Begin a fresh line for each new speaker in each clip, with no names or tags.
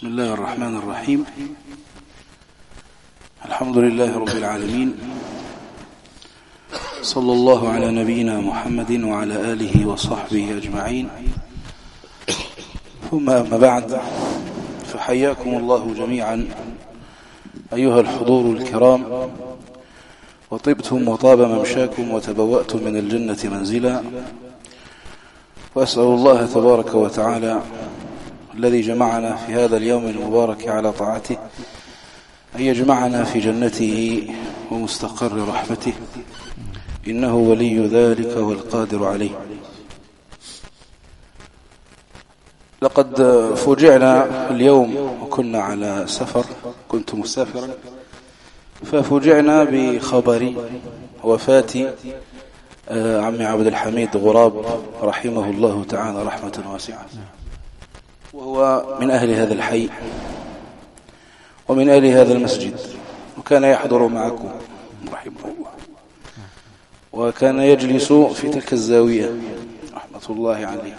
بسم الله الرحمن الرحيم. الحمد لله رب العالمين، صلى الله على نبينا محمد وعلى آله وصحبه أجمعين، ثم أما بعد، فحياكم الله جميعا أيها الحضور الكرام، وطبتم وطاب ممشاكم وتبوأتم من الجنة منزلا، وأسأل الله تبارك وتعالى الذي جمعنا في هذا اليوم المبارك على طاعته أن يجمعنا في جنته ومستقر رحمته، إنه ولي ذلك والقادر عليه. لقد فوجئنا اليوم وكنا على سفر، كنت مسافرا، ففوجئنا بخبر وفاة عمي عبد الحميد غراب رحمه الله تعالى رحمة واسعة، وهو من أهل هذا الحي ومن أهل هذا المسجد، وكان يحضر معكم رحمه الله، وكان يجلس في تلك الزاوية رحمة الله عليه.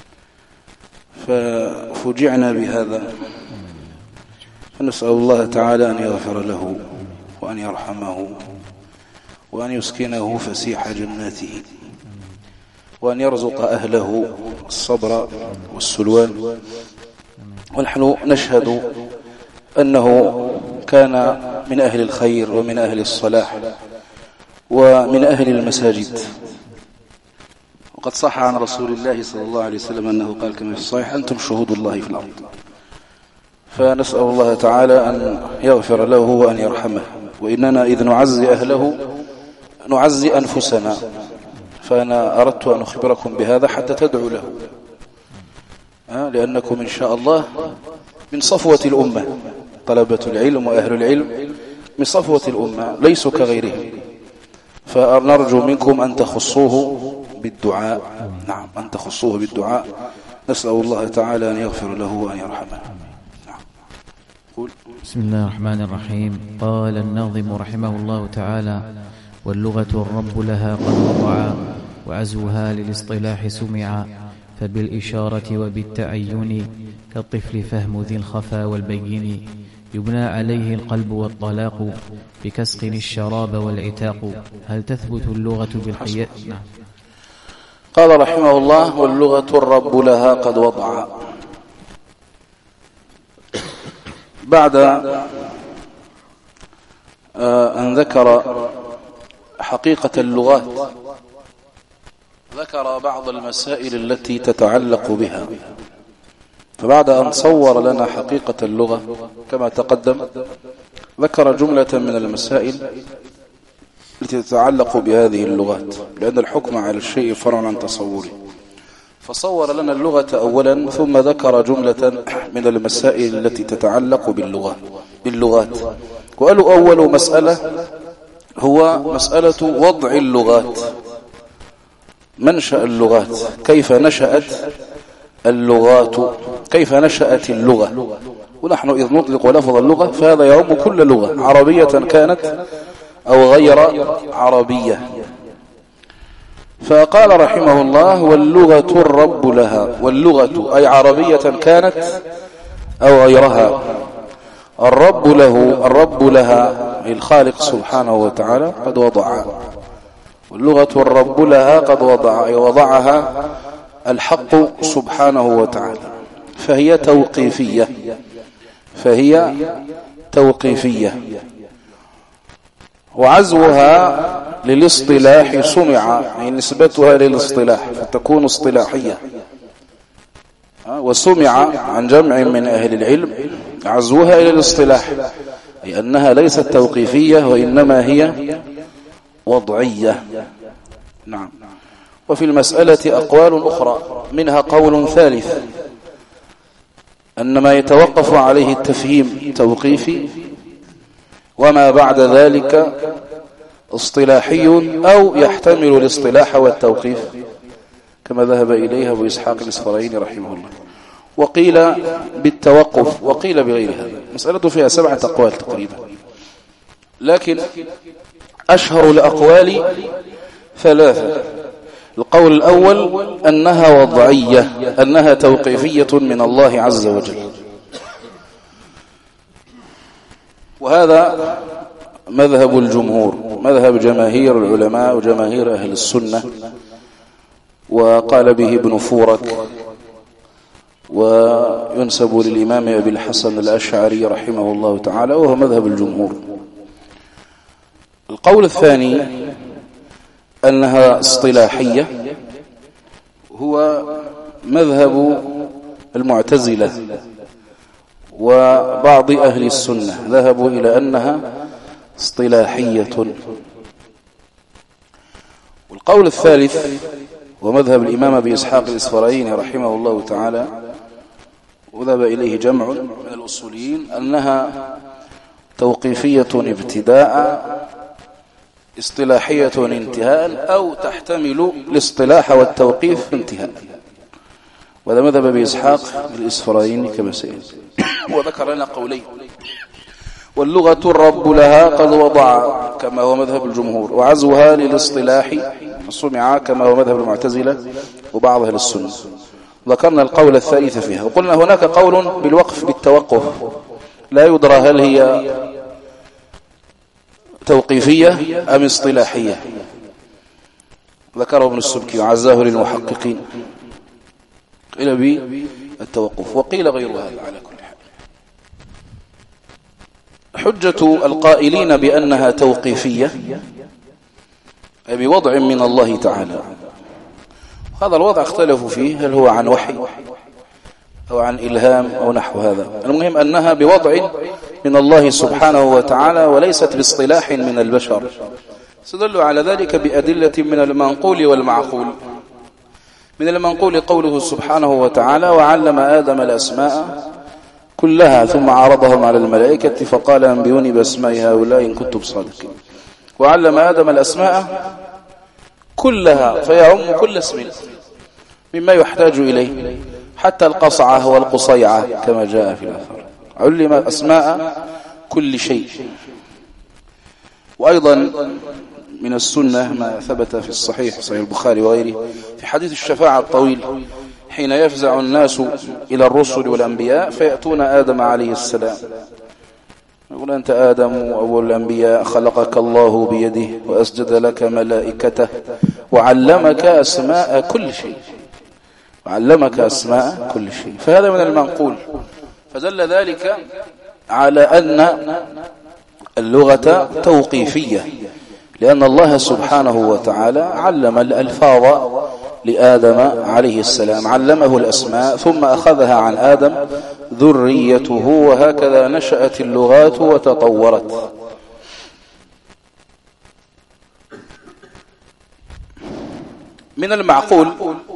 ففوجئنا بهذا، فنسأل الله تعالى أن يغفر له وأن يرحمه وأن يسكنه فسيح جناته، وأن يرزق أهله الصبر والسلوان. ونحن نشهد أنه كان من أهل الخير ومن أهل الصلاح ومن أهل المساجد، وقد صح عن رسول الله صلى الله عليه وسلم أنه قال كما في الصحيح: أنتم شهود الله في الأرض. فنسأل الله تعالى أن يغفر له وأن يرحمه، وإننا إذ نعزي أهله نعزي أنفسنا، فأنا أردت أن أخبركم بهذا حتى تدعوا له، لأنكم إن شاء الله من صفوة الأمة، طلبة العلم وأهل العلم من صفوة الأمة، ليسوا كغيرهم، فنرجو منكم أن تخصوه بالدعاء. نعم، أن تخصوه بالدعاء. نسأل الله تعالى أن يغفر له وأن يرحمه. نعم. قول.
بسم الله الرحمن الرحيم. قال الناظم رحمه الله تعالى: واللغة الرب لها قد وضعا، وعزوها للاصطلاح سمعا، فبالإشارة وبالتعين كالطفل فهم ذي الخفا والبين، يبنى عليه القلب والطلاق، بكسق الشراب والعتاق، هل تثبت اللغة بالقياس؟
قال رحمه الله: واللغة الرب لها قد وضعا. بعد أن ذكر حقيقة اللغات، ذكر بعض المسائل التي تتعلق بها. فبعد أن صور لنا حقيقة اللغة كما تقدم، ذكر جملة من المسائل التي تتعلق بهذه اللغات، لأن الحكم على الشيء فرع عن تصوره. فصور لنا اللغة أولا، ثم ذكر جملة من المسائل التي تتعلق باللغات. وقالوا أول مسألة هو مسألة وضع اللغات، منشأ اللغات، كيف نشأت اللغات، كيف نشأت اللغة. ونحن إذ نطلق لفظ اللغة فهذا يعم كل لغة، عربية كانت أو غير عربية. فقال رحمه الله: واللغة الرب لها، واللغة أي عربية كانت أو غيرها، الرب لها أي الخالق سبحانه وتعالى قد وضعها. واللغة الرب لها قد وضع، أي وضعها الحق سبحانه وتعالى، فهي توقيفية. وعزوها للاصطلاح سمع، يعني نسبتها للاصطلاح فتكون اصطلاحية. وسمع عن جمع من أهل العلم عزوها إلى الاصطلاح، أي أنها ليست توقيفية وإنما هي وضعية. نعم. وفي المسألة أقوال أخرى، منها قول ثالث أن ما يتوقف عليه التفهيم توقيفي، وما بعد ذلك اصطلاحي أو يحتمل الاصطلاح والتوقيف، كما ذهب إليها أبو إسحاق الإسفرايني رحمه الله. وقيل بالتوقف وقيل بغير هذا. مسألة فيها 7 أقوال تقريبا، لكن أشهر الأقوال 3. القول الأول أنها وضعية، أنها توقيفية من الله عز وجل، وهذا مذهب الجمهور، مذهب جماهير العلماء وجماهير أهل السنة، وقال به ابن فورك، وينسب للإمام أبي الحسن الأشعري رحمه الله تعالى، وهو مذهب الجمهور. القول الثاني أنها اصطلاحية، هو مذهب المعتزلة وبعض أهل السنة، ذهبوا إلى أنها اصطلاحية. والقول الثالث ومذهب الإمام أبي إسحاق الإسفرايني رحمه الله تعالى، وذهب إليه جمع من الأصوليين، أنها توقيفية ابتداء، اصطلاحية انتهاء، أو تحتمل الاصطلاح والتوقيف انتهاء. وهذا مذهب أبي إسحاق الإسفرايني كما سيأتي. وذكر لنا قولين: واللغة الرب لها قد وضع كما هو مذهب الجمهور، وعزوها للاصطلاح سمع كما هو مذهب المعتزلة وبعض أهل السنة. ذكرنا القول الثالث فيها، وقلنا هناك قول بالوقف بالتوقف، لا يدرى هل هي توقيفية أم اصطلاحية، ذكره ابن السبكي وعزاه للمحققين، قيل بالتوقف وقيل غير هذا. على كل حال، حجة القائلين بأنها توقيفية أي بوضع من الله تعالى، هذا الوضع اختلفوا فيه، هل هو عن وحي أو عن إلهام أو نحو هذا. المهم أنها بوضع من الله سبحانه وتعالى، وليست باصطلاح من البشر. سدل على ذلك بأدلة من المنقول والمعقول. من المنقول قوله سبحانه وتعالى: وعلم آدم الأسماء كلها ثم عرضهم على الملائكة فقال أنبئوني بأسماء هؤلاء إن كنتم صادقين. وعلم آدم الأسماء كلها، فيعم كل اسم مما يحتاج إليه، حتى القصعة والقصيعة كما جاء في الآثار. علم أسماء كل شيء. وأيضا من السنة ما ثبت في الصحيح، صحيح البخاري وغيره، في حديث الشفاعة الطويل، حين يفزع الناس إلى الرسل والأنبياء فيأتون آدم عليه السلام، يقول: أنت آدم أول الأنبياء، خلقك الله بيده وأسجد لك ملائكته وعلمك أسماء كل شيء، وعلمك أسماء كل شيء. فهذا من المنقول، فدل ذلك على أن اللغة توقيفية، لأن الله سبحانه وتعالى علم الألفاظ لآدم عليه السلام، علمه الأسماء ثم أخذها عن آدم ذريته، وهكذا نشأت اللغات وتطورت. من المعقول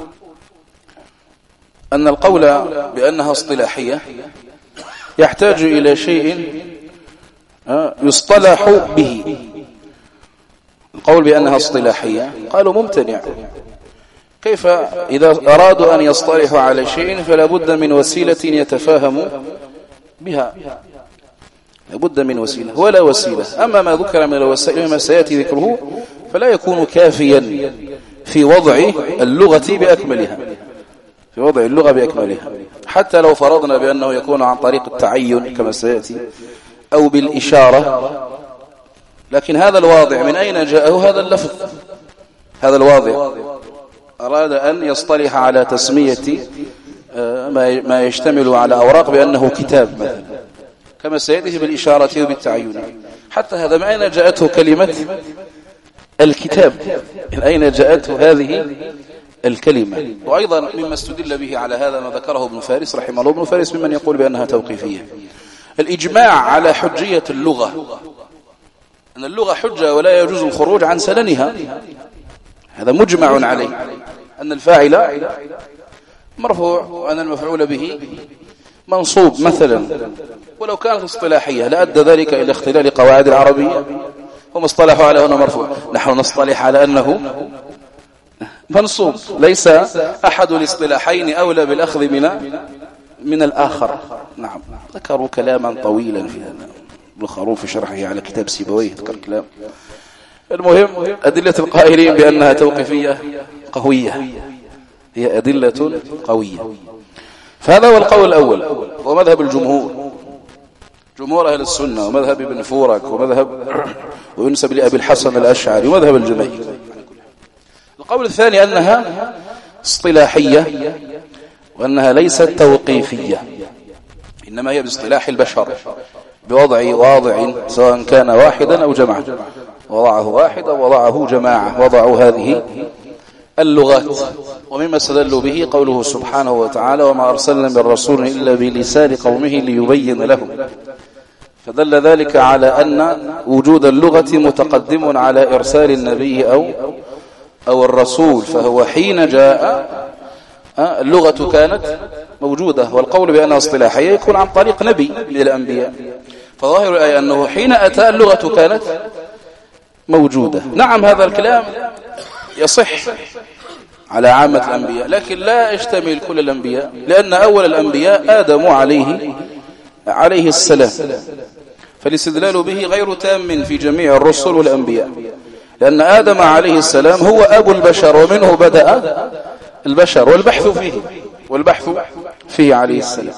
أن القول بأنها اصطلاحية يحتاج إلى شيء يصطلح به. القول بأنها اصطلاحية قالوا ممتنع، كيف إذا أرادوا أن يصطلحوا على شيء فلا بد من وسيلة يتفاهم بها، لابد من وسيلة ولا وسيلة. أما ما ذكر من الوسائل ما سيأتي ذكره فلا يكون كافيا في وضع اللغة بأكملها، في وضع اللغة بأكملها، حتى لو فرضنا بأنه يكون عن طريق التعين كما سيأتي أو بالإشارة. لكن هذا الواضع من أين جاءه هذا اللفظ؟ هذا الواضع أراد أن يصطلح على تسمية ما يشتمل على أوراق بأنه كتاب مثلا، كما سيأتي بالإشارة وبالتعين. حتى هذا من أين جاءته كلمة الكتاب؟ من أين جاءته هذه الكلمة؟ وأيضا مما استدل به على هذا ما ذكره ابن فارس رحمه الله. ابن فارس ممن يقول بأنها توقيفية. الإجماع على حجية اللغة، أن اللغة حجة ولا يجوز الخروج عن سننها، هذا مجمع عليه، أن الفاعل مرفوع وأن المفعول به منصوب مثلا. ولو كانت اصطلاحية لأدى ذلك إلى اختلال قواعد العربية، هم اصطلحوا على أنه مرفوع، نحن نصطلح على أنه منصوب. ليس أحد الاصطلاحين أولى بالأخذ من الآخر. نعم، ذكروا كلاما طويلا في هذا، ابن خروف في شرحه على كتاب سيبويه ذكر كلام. المهم أدلة القائلين بأنها توقيفية قوية، هي أدلة قوية. فهذا هو القول الأول، هو مذهب الجمهور. جمهور أهل السنة ومذهب ابن فورك وينسب لأبي الحسن الأشعري ومذهب الجماهير. القول الثاني أنها اصطلاحية وأنها ليست توقيفية، إنما هي باصطلاح البشر بوضع واضع سواء كان واحدا أو جماعة، وضعه واحد أو وضعه جماعة، وضعوا هذه اللغات. ومما استدلوا به قوله سبحانه وتعالى وما أرسلنا من رسول إلا بلسان قومه ليبين لهم، فدل ذلك على أن وجود اللغة متقدم على إرسال النبي أو الرسول، فهو حين جاء اللغة كانت موجودة، والقول بأنها اصطلاحية يكون عن طريق نبي من الأنبياء، فظاهر الآية أنه حين أتى اللغة كانت موجودة. نعم هذا الكلام يصح على عامة الأنبياء، لكن لا يشتمل كل الأنبياء، لأن أول الأنبياء آدم عليه السلام، فالاستدلال به غير تام في جميع الرسل والأنبياء، لأن آدم عليه السلام هو أبو البشر ومنه بدأ البشر والبحث فيه عليه السلام.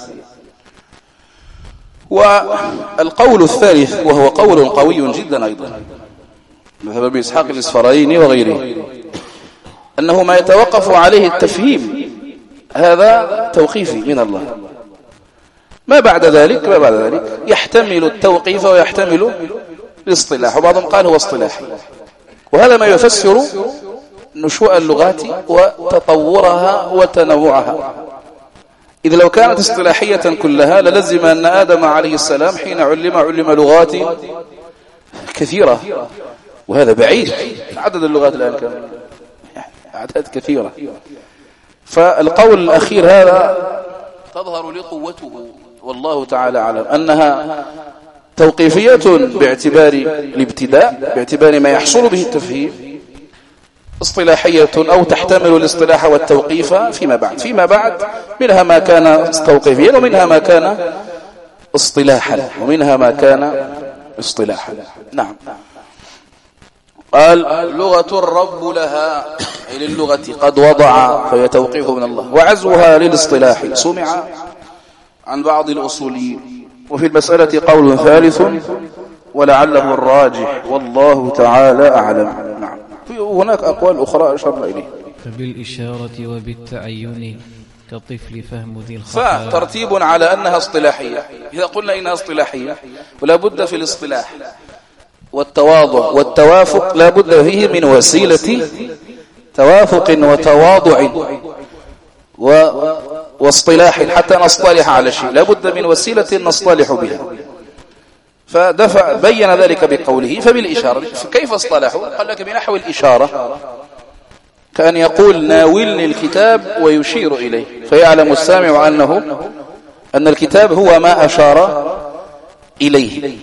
والقول الثالث وهو قول قوي جدا أيضا مذهب أبي إسحاق الإسفرايني وغيره، أنه ما يتوقف عليه التفهيم هذا توقيفي من الله، ما بعد ذلك يحتمل التوقيف ويحتمل الاصطلاح، وبعضهم قال هو اصطلاحي، وهذا ما يفسر نشوء اللغات وتطورها وتنوعها. إذ لو كانت اصطلاحية كلها للزم أن آدم عليه السلام حين علم لغات كثيرة، وهذا بعيد، عدد اللغات الآن كم؟ أعداد كثيرة. فالقول الأخير هذا تظهر لقوته والله تعالى أعلم أنها توقيفية باعتبار الابتداء، باعتبار ما يحصل به التفهيم، اصطلاحية أو تحتمل الاصطلاح والتوقيف فيما بعد منها ما كان توقيفيا ومنها ما كان اصطلاحا نعم. قال لغة الرب لها أي للغة قد وضع، فهي توقيف من الله، وعزوها للاصطلاح سمع عن بعض الأصوليين. وفي المسألة قول ثالث ولعله الراجح والله تعالى أعلم. نعم هناك أقوال أخرى أشرنا إليه.
فبالإشارة وبالتعين كالطفل فهم ذي الخفاء،
فترتيب على أنها اصطلاحية. إذا قلنا إنها اصطلاحية ولا بد في الاصطلاح والتواضع والتوافق لا بد فيه من وسيلة توافق وتواضع واصطلاح حتى نصطلح على شيء، لا بد من وسيلة نصطلح بها. بين ذلك بقوله فبالإشارة. كيف اصطلحوا؟ قال لك بنحو الإشارة، كأن يقول ناولني الكتاب ويشير إليه، فيعلم السامع أن الكتاب هو ما أشار إليه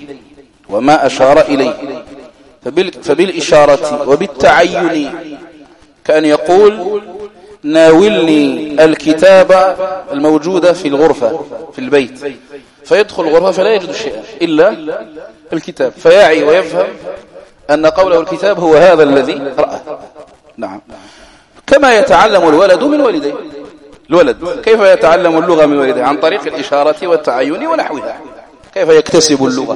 فبالإشارة وبالتعين، كأن يقول ناولني الكتاب الموجودة في الغرفة في البيت، فيدخل الغرفة فلا يجد شيئا إلا الكتاب، فيعي ويفهم أن قوله الكتاب هو هذا الذي رأى. نعم كما يتعلم الولد من والديه. الولد كيف يتعلم اللغة من والديه؟ عن طريق الإشارة والتعين ونحوها. كيف يكتسب اللغة؟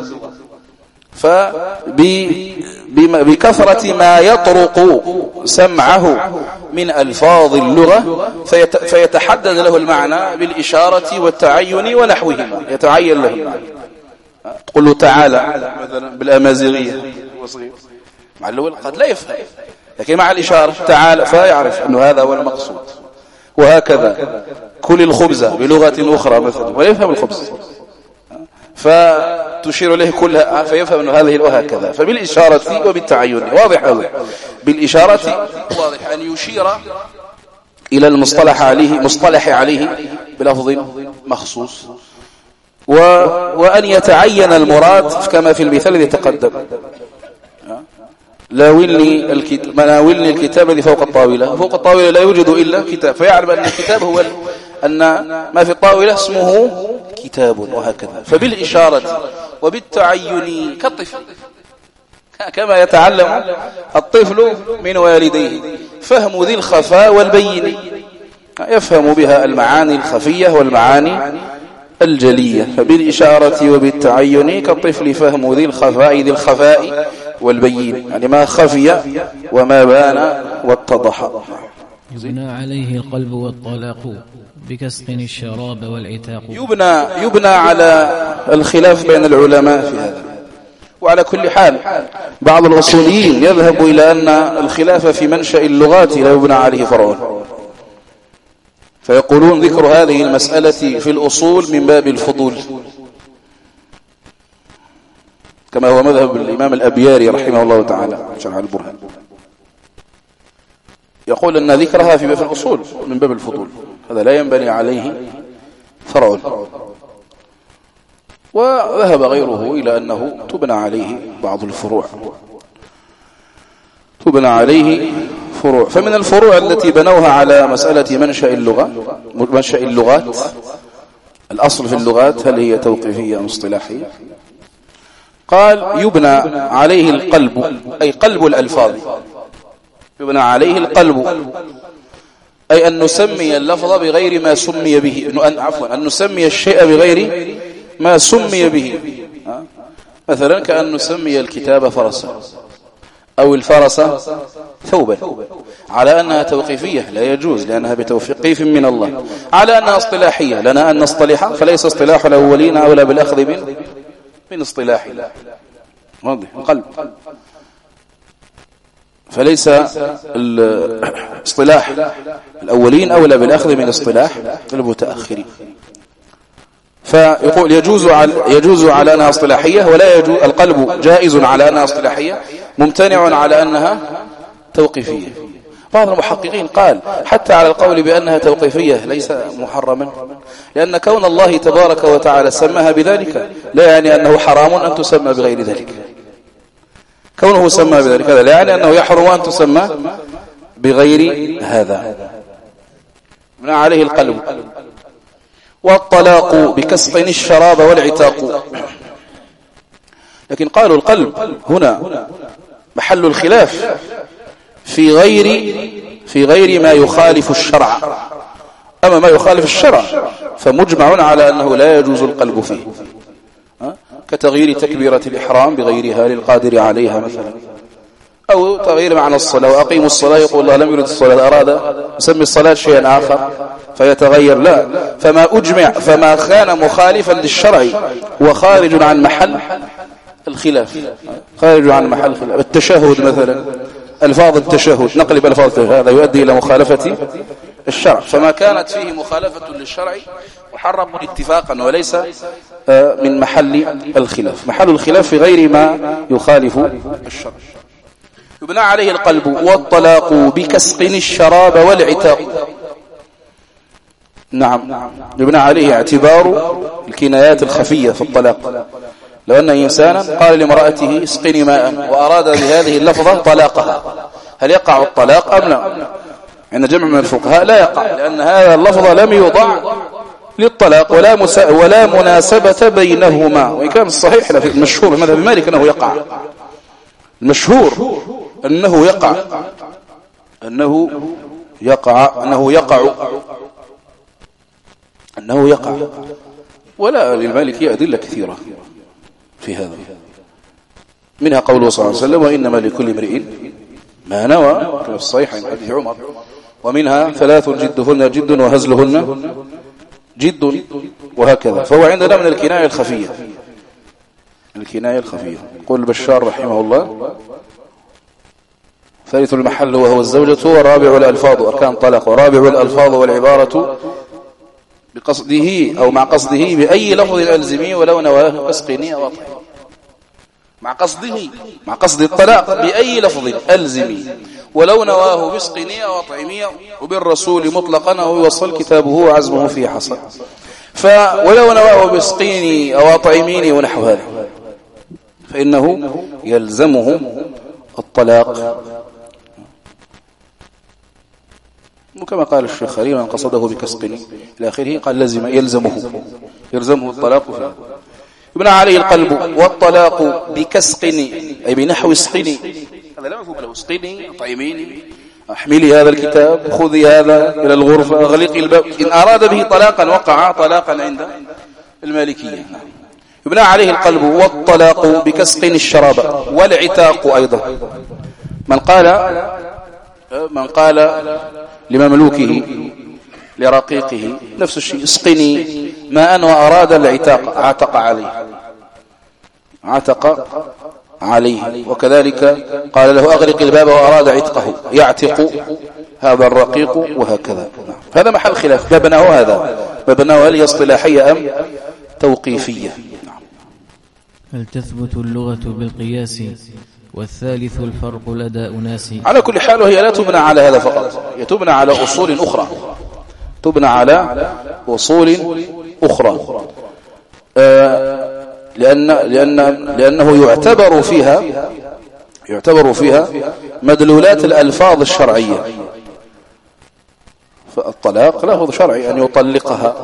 بكثرة ما يطرق سمعه من ألفاظ اللغة فيتحدد له المعنى بالإشارة والتعين ونحوهما، يتعين له المعنى. تقول له تعالى مثلا بالأمازيغية مع الأول قد لا يفهم، لكن مع الإشارة تعالى فيعرف أنه هذا هو المقصود. وهكذا كل الخبز بلغة أخرى مثلا ويفهم الخبز، فتشير إليه كلها فيفهم أنه هذه وهكذا. فبالإشارة وبالتعين واضح هذا. بالإشارة واضح أن يشير إلى مصطلح عليه بلفظ مخصوص، وأن يتعين المراد كما في المثال الذي تقدم، ناولني الكتاب الذي فوق الطاولة. فوق الطاولة لا يوجد إلا كتاب، فيعلم أن الكتاب هو أن ما في الطاولة اسمه كتاب، وهكذا. فبالإشارة وبالتعين كالطفل، كما يتعلم الطفل من والديه، فهم ذي الخفاء والبين، يفهم بها المعاني الخفية والمعاني الجلية. فبالإشارة وبالتعين كالطفل فهم ذي الخفاء والبين، يعني ما خفي وما بان واتضح.
يبنى عليه القلب والطلاق بكسق الشراب والعتاق.
يبنى على الخلاف بين العلماء في هذا. وعلى كل حال بعض الأصوليين يذهب إلى أن الخلاف في منشأ اللغات لا يبنى عليه فرع، فيقولون ذكر هذه المسألة في الأصول من باب الفضول، كما هو مذهب الإمام الأبياري رحمه الله تعالى شرح البرهان، يقول أن ذكرها في الأصول من باب الفضول، هذا لا ينبني عليه فرع. وذهب غيره إلى أنه تبنى عليه بعض الفروع، تبنى عليه فروع. فمن الفروع التي بنوها على مسألة منشأ اللغات، الأصل في اللغات هل هي توقيفية أم اصطلاحية؟ قال يبنى عليه القلب، أي قلب الألفاظ، يبنى عليه القلب، أي أن نسمي اللفظ بغير ما سمي به، أن نسمي الشيء بغير ما سمي به. مثلا كأن نسمي الكتاب فرسا أو الفرس ثوبا، على أنها توقيفية لا يجوز لأنها بتوقيف من الله، على أنها اصطلاحية لنا أن نصطلح، فليس اصطلاح الأولين أولى بالأخذ من اصطلاح واضح القلب، فليس الاصطلاح الأولين أولى بالأخذ من اصطلاح المتأخرين. فيقول يجوز على أنها اصطلاحية، ولا يجوز القلب جائز على أنها اصطلاحية، ممتنع على أنها توقيفية. بعض المحققين قال حتى على القول بأنها توقيفية ليس محرما، لأن كون الله تبارك وتعالى سماها بذلك لا يعني أنه حرام أن تسمى بغير ذلك، كونه سمى بذلك هذا لا يعني أنه يحرم أن تسمى بغير هذا. من عليه القلب. والطلاق بكسق الشراب والعتاق. لكن قالوا القلب هنا محل الخلاف في غير ما يخالف الشرع. أما ما يخالف الشرع فمجمع على أنه لا يجوز القلب فيه، كتغيير تكبيرة الإحرام بغيرها للقادر عليها مثلا، أو تغيير معنى الصلاة، وأقيموا الصلاة يقول الله لم يرد الصلاة، أراد يسمي الصلاة شيئا آخر فيتغير، لا. فما كان مخالفا للشرع وخارج عن محل الخلاف، خارج عن محل الخلاف. التشهد مثلا، ألفاظ التشهد، نقلب ألفاظ هذا يؤدي إلى مخالفة الشرع، فما كانت فيه مخالفة للشرع محرم اتفاقا وليس من محل الخلاف. محل الخلاف في غير ما يخالف الشرع. يبنى عليه القلب. والطلاق بكسق الشراب والعتاق. نعم، يبنى عليه اعتبار الكنايات الخفية في الطلاق. لو أن إنسانا قال لامرأته اسقني ماء وأراد بهذه اللفظة طلاقها، هل يقع الطلاق أم لا؟ عند جمع من الفقهاء لا يقع، لأن هذا اللفظ لم يوضع للطلاق ولا مناسبة بينهما. وإن كان الصحيح في المشهور مذهب مالك أنه يقع، المشهور أنه يقع، ولا للمالكية أدلة كثيرة في هذا، منها قوله صلى الله عليه وسلم وإنما لكل امرئ ما نوى في الصحيح من حديث عمر، ومنها 3 جدهن جد وهزلهن جد، وهكذا. فهو عندنا من الكناية الخفية. يقول البشار رحمه الله ثالث المحل وهو الزوجة، والرابع الألفاظ أركان طلاق، ورابع الألفاظ والعبارة بقصده أو مع قصده بأي لفظ ألزمي ولو نواه أسقني أو أطعمي. مع قصد الطلاق بأي لفظ ألزمي ولو نواه باسقني أو أطعمي، وبالرسول مطلقا أو يوصل كتابه وعزمه في حصل، ولو نواه باسقيني أو أطعميني ونحو هذا فإنه يلزمه الطلاق. وكما قال الشيخ خليل من قصده بكسقني إلى آخره قال يلزمه الطلاق فيه. يبنى عليه القلب. والطلاق بكسقني أي بنحو اسقني، هذا لا مفهوم له، اسقني أطعميني احملي هذا الكتاب خذي هذا إلى الغرفة اغلقي الباب. إن أراد به طلاقا وقع طلاقا عند المالكية. يبنى عليه القلب والطلاق بكسق الشراب والعتاق أيضا. من قال لمملوكه لرقيقه نفس الشيء اسقني ماء وأراد العتاق عتق عليه. وكذلك قال له أغلق الباب وأراد عتقه يعتق هذا الرقيق وهكذا. هذا محل خلاف. مبناه هل هي اصطلاحية أم توقيفية؟
هل تثبت اللغة بالقياس والثالث الفرق لدى أناس؟ على
كل حال هي لا تبنى على هذا فقط، هي تبنى على أصول أخرى، لأنه يعتبر فيها مدلولات الألفاظ الشرعية. فالطلاق لفظ شرعي أن يطلقها،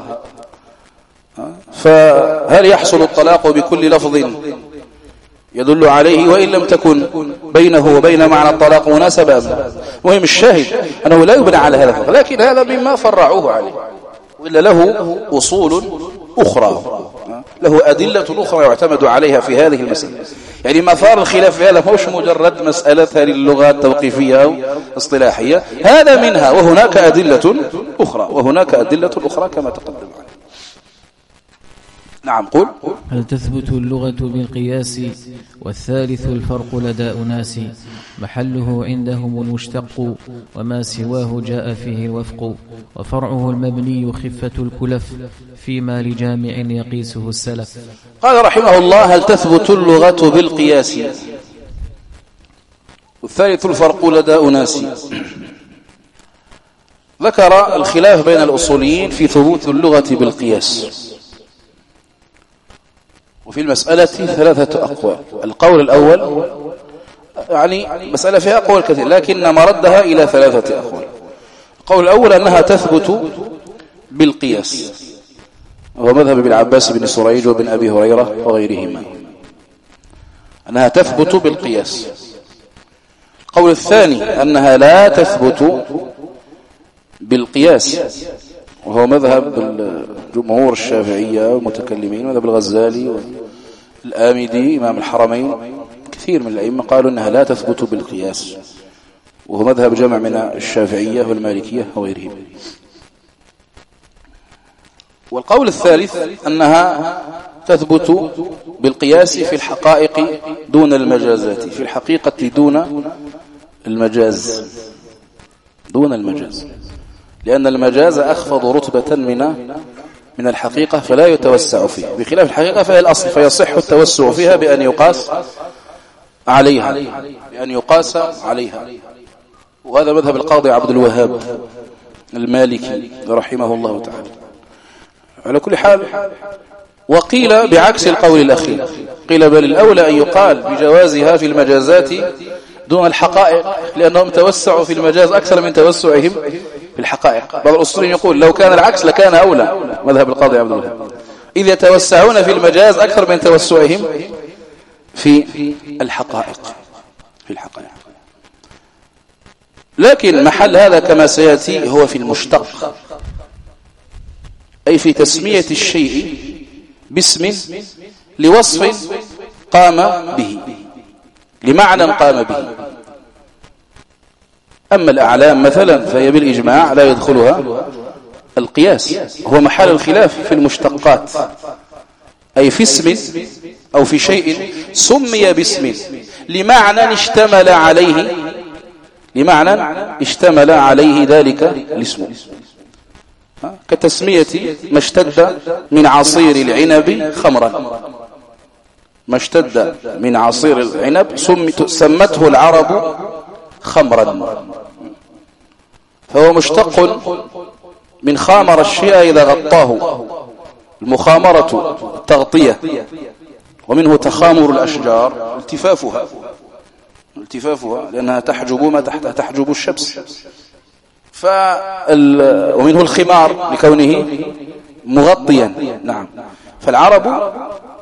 فهل يحصل الطلاق بكل لفظ يدل عليه وإن لم تكن بينه وبين معنى الطلاق مناسبة؟ مهم الشاهد أنه لا يبنى على هذا، لكن هذا مما فرعوه عليه، وإلا له أصول أخرى، له أدلة أخرى يعتمد عليها في هذه المسألة. يعني مثار الخلاف في هذا مش مجرد مسألة للغة التوقيفية أو اصطلاحية، هذا منها، وهناك أدلة أخرى كما تقدم عليه. نعم قل.
هل تثبت اللغة بالقياس والثالث الفرق لدى أناس؟ محله عندهم المشتق وما سواه جاء فيه الوفق، وفرعه المبني خفة الكلف فيما لجامع يقيسه السلف.
قال رحمه الله: هل تثبت اللغة بالقياس والثالث الفرق لدى أناس؟ ذكر الخلاف بين الأصوليين في ثبوت اللغة بالقياس، وفي المسألة 3 أقوال. القول الأول يعني مسألة فيها أقوال كثير، لكن مردها إلى 3 أقوال. القول الأول أنها تثبت بالقياس، وهو مذهب ابن عباس بن سريج وابن أبي هريرة وغيرهما، أنها تثبت بالقياس. القول الثاني أنها لا تثبت بالقياس، وهو مذهب الجمهور الشافعية والمتكلمين، مذهب الغزالي والآمدي إمام الحرمين، كثير من الأئمة قالوا أنها لا تثبت بالقياس، وهو مذهب جمع من الشافعية والمالكية وغيرهم. والقول الثالث أنها تثبت بالقياس في الحقائق دون المجازات، في الحقيقة دون المجاز، لأن المجاز أخفض رتبة من الحقيقة فلا يتوسع فيه، بخلاف الحقيقة فهي الأصل، فيصح التوسع فيها بأن يقاس عليها. وهذا مذهب القاضي عبد الوهاب المالكي رحمه الله تعالى. على كل حال، وقيل بعكس القول الأخير، قيل بل الأولى أن يقال بجوازها في المجازات دون الحقائق، لأنهم توسعوا في المجاز أكثر من توسعهم في الحقائق. بعض الأصوليين يقول لو كان العكس لكان أولى، مذهب القاضي عبد الوهاب، إذ يتوسعون في المجاز أكثر من توسعهم في الحقائق. لكن محل هذا كما سيأتي هو في المشتق، أي في تسمية الشيء باسم لوصف قام به، لمعنى قام به. أما الأعلام مثلا فهي بالإجماع لا يدخلها القياس، هو محل الخلاف في المشتقات، أي في اسم أو في شيء سمي باسم لمعنى اشتمل عليه ذلك الاسم، كتسمية ما اشتد من عصير العنب خمرا. ما اشتد من عصير العنب سمته العرب خمرا، فهو مشتق من خامر الشيء إذا غطاه، المخامرة التغطية، ومنه تخامر الأشجار التفافها لأنها تحجب ما تحجب الشمس، ومنه الخمار لكونه مغطيا. نعم، فالعرب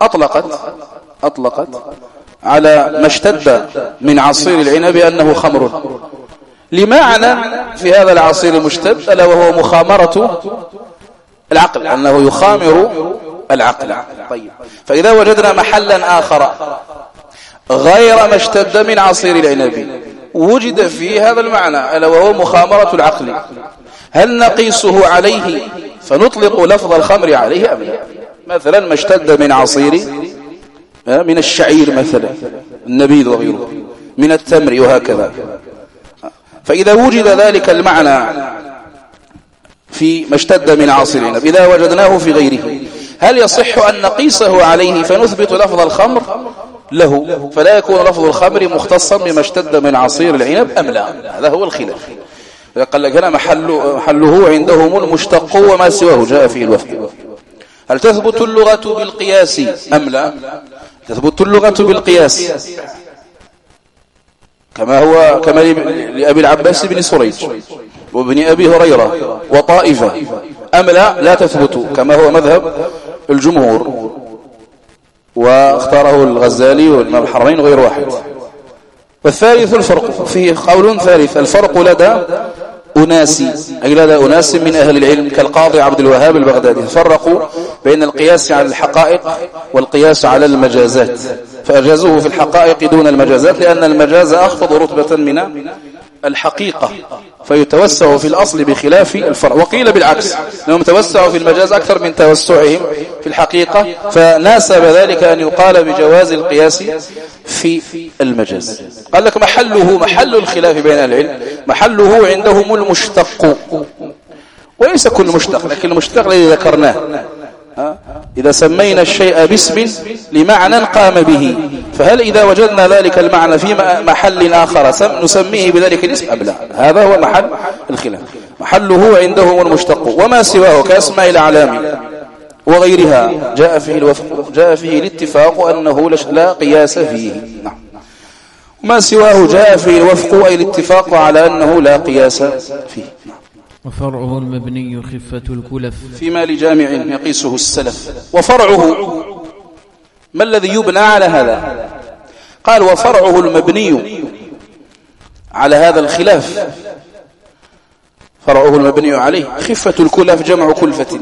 أطلقت على ما اشتد من عصير العنب أنه خمر، لمعنى في هذا العصير المشتد ألا وهو مخامرة العقل، أنه يخامر العقل. طيب، فإذا وجدنا محلا آخر غير ما اشتد من عصير العنب وجد فيه هذا المعنى ألا وهو مخامرة العقل، هل نقيسه عليه فنطلق لفظ الخمر عليه أم لا؟ مثلا ما اشتد من عصير، من الشعير مثلا، النبيذ وغيره، من التمر وهكذا. فإذا وجد ذلك المعنى في ما اشتد من عصير العنب إذا وجدناه في غيره، هل يصح أن نقيسه عليه فنثبت لفظ الخمر له، فلا يكون لفظ الخمر مختصا بما اشتد من عصير العنب أم لا؟ هذا هو الخلاف. قال لك هنا محله عندهم المشتق وما سواه جاء فيه الوفق. هل تثبت اللغة بالقياس أم لا؟ تثبت اللغة بالقياس كما لأبي العباس بن سريج وابن أبي هريرة وطائفة، أم لا تثبت كما هو مذهب الجمهور واختاره الغزالي والإمام الحرمين غير واحد. والثالث الفرق، فيه قول ثالث، الفرق لدى أناس، أي لدى أناس من أهل العلم كالقاضي عبد الوهاب البغدادي، فرقوا بين القياس على الحقائق والقياس على المجازات، فأجازوه في الحقائق دون المجازات لأن المجاز أخفض رتبة من الحقيقة فيتوسع في الأصل بخلاف الفرع. وقيل بالعكس، أنهم توسعوا في المجاز أكثر من توسعهم في الحقيقة، فناسب ذلك أن يقال بجواز القياس في المجاز. قال لك محل الخلاف بين العلم محله عندهم المشتق، وليس كل مشتق، لكن المشتق الذي ذكرناه إذا سمينا الشيء باسم لمعنى قام به، فهل إذا وجدنا ذلك المعنى في محل آخر نسميه بذلك الاسم أم لا؟ هذا هو محل الخلاف. محله عندهم المشتق وما سواه كأسماء الأعلام وغيرها جاء فيه الاتفاق أنه لا قياس فيه. نعم. وما سواه جاء فيه الوفق أي الاتفاق على أنه لا قياس فيه.
وفرعه المبني خفة الكلف
فيما لجامع يقيسه السلف. وفرعه ما الذي يبنى على هذا؟ قال وفرعه المبني على هذا الخلاف، فرعه المبني عليه خفة الكلف، جمع كلفة،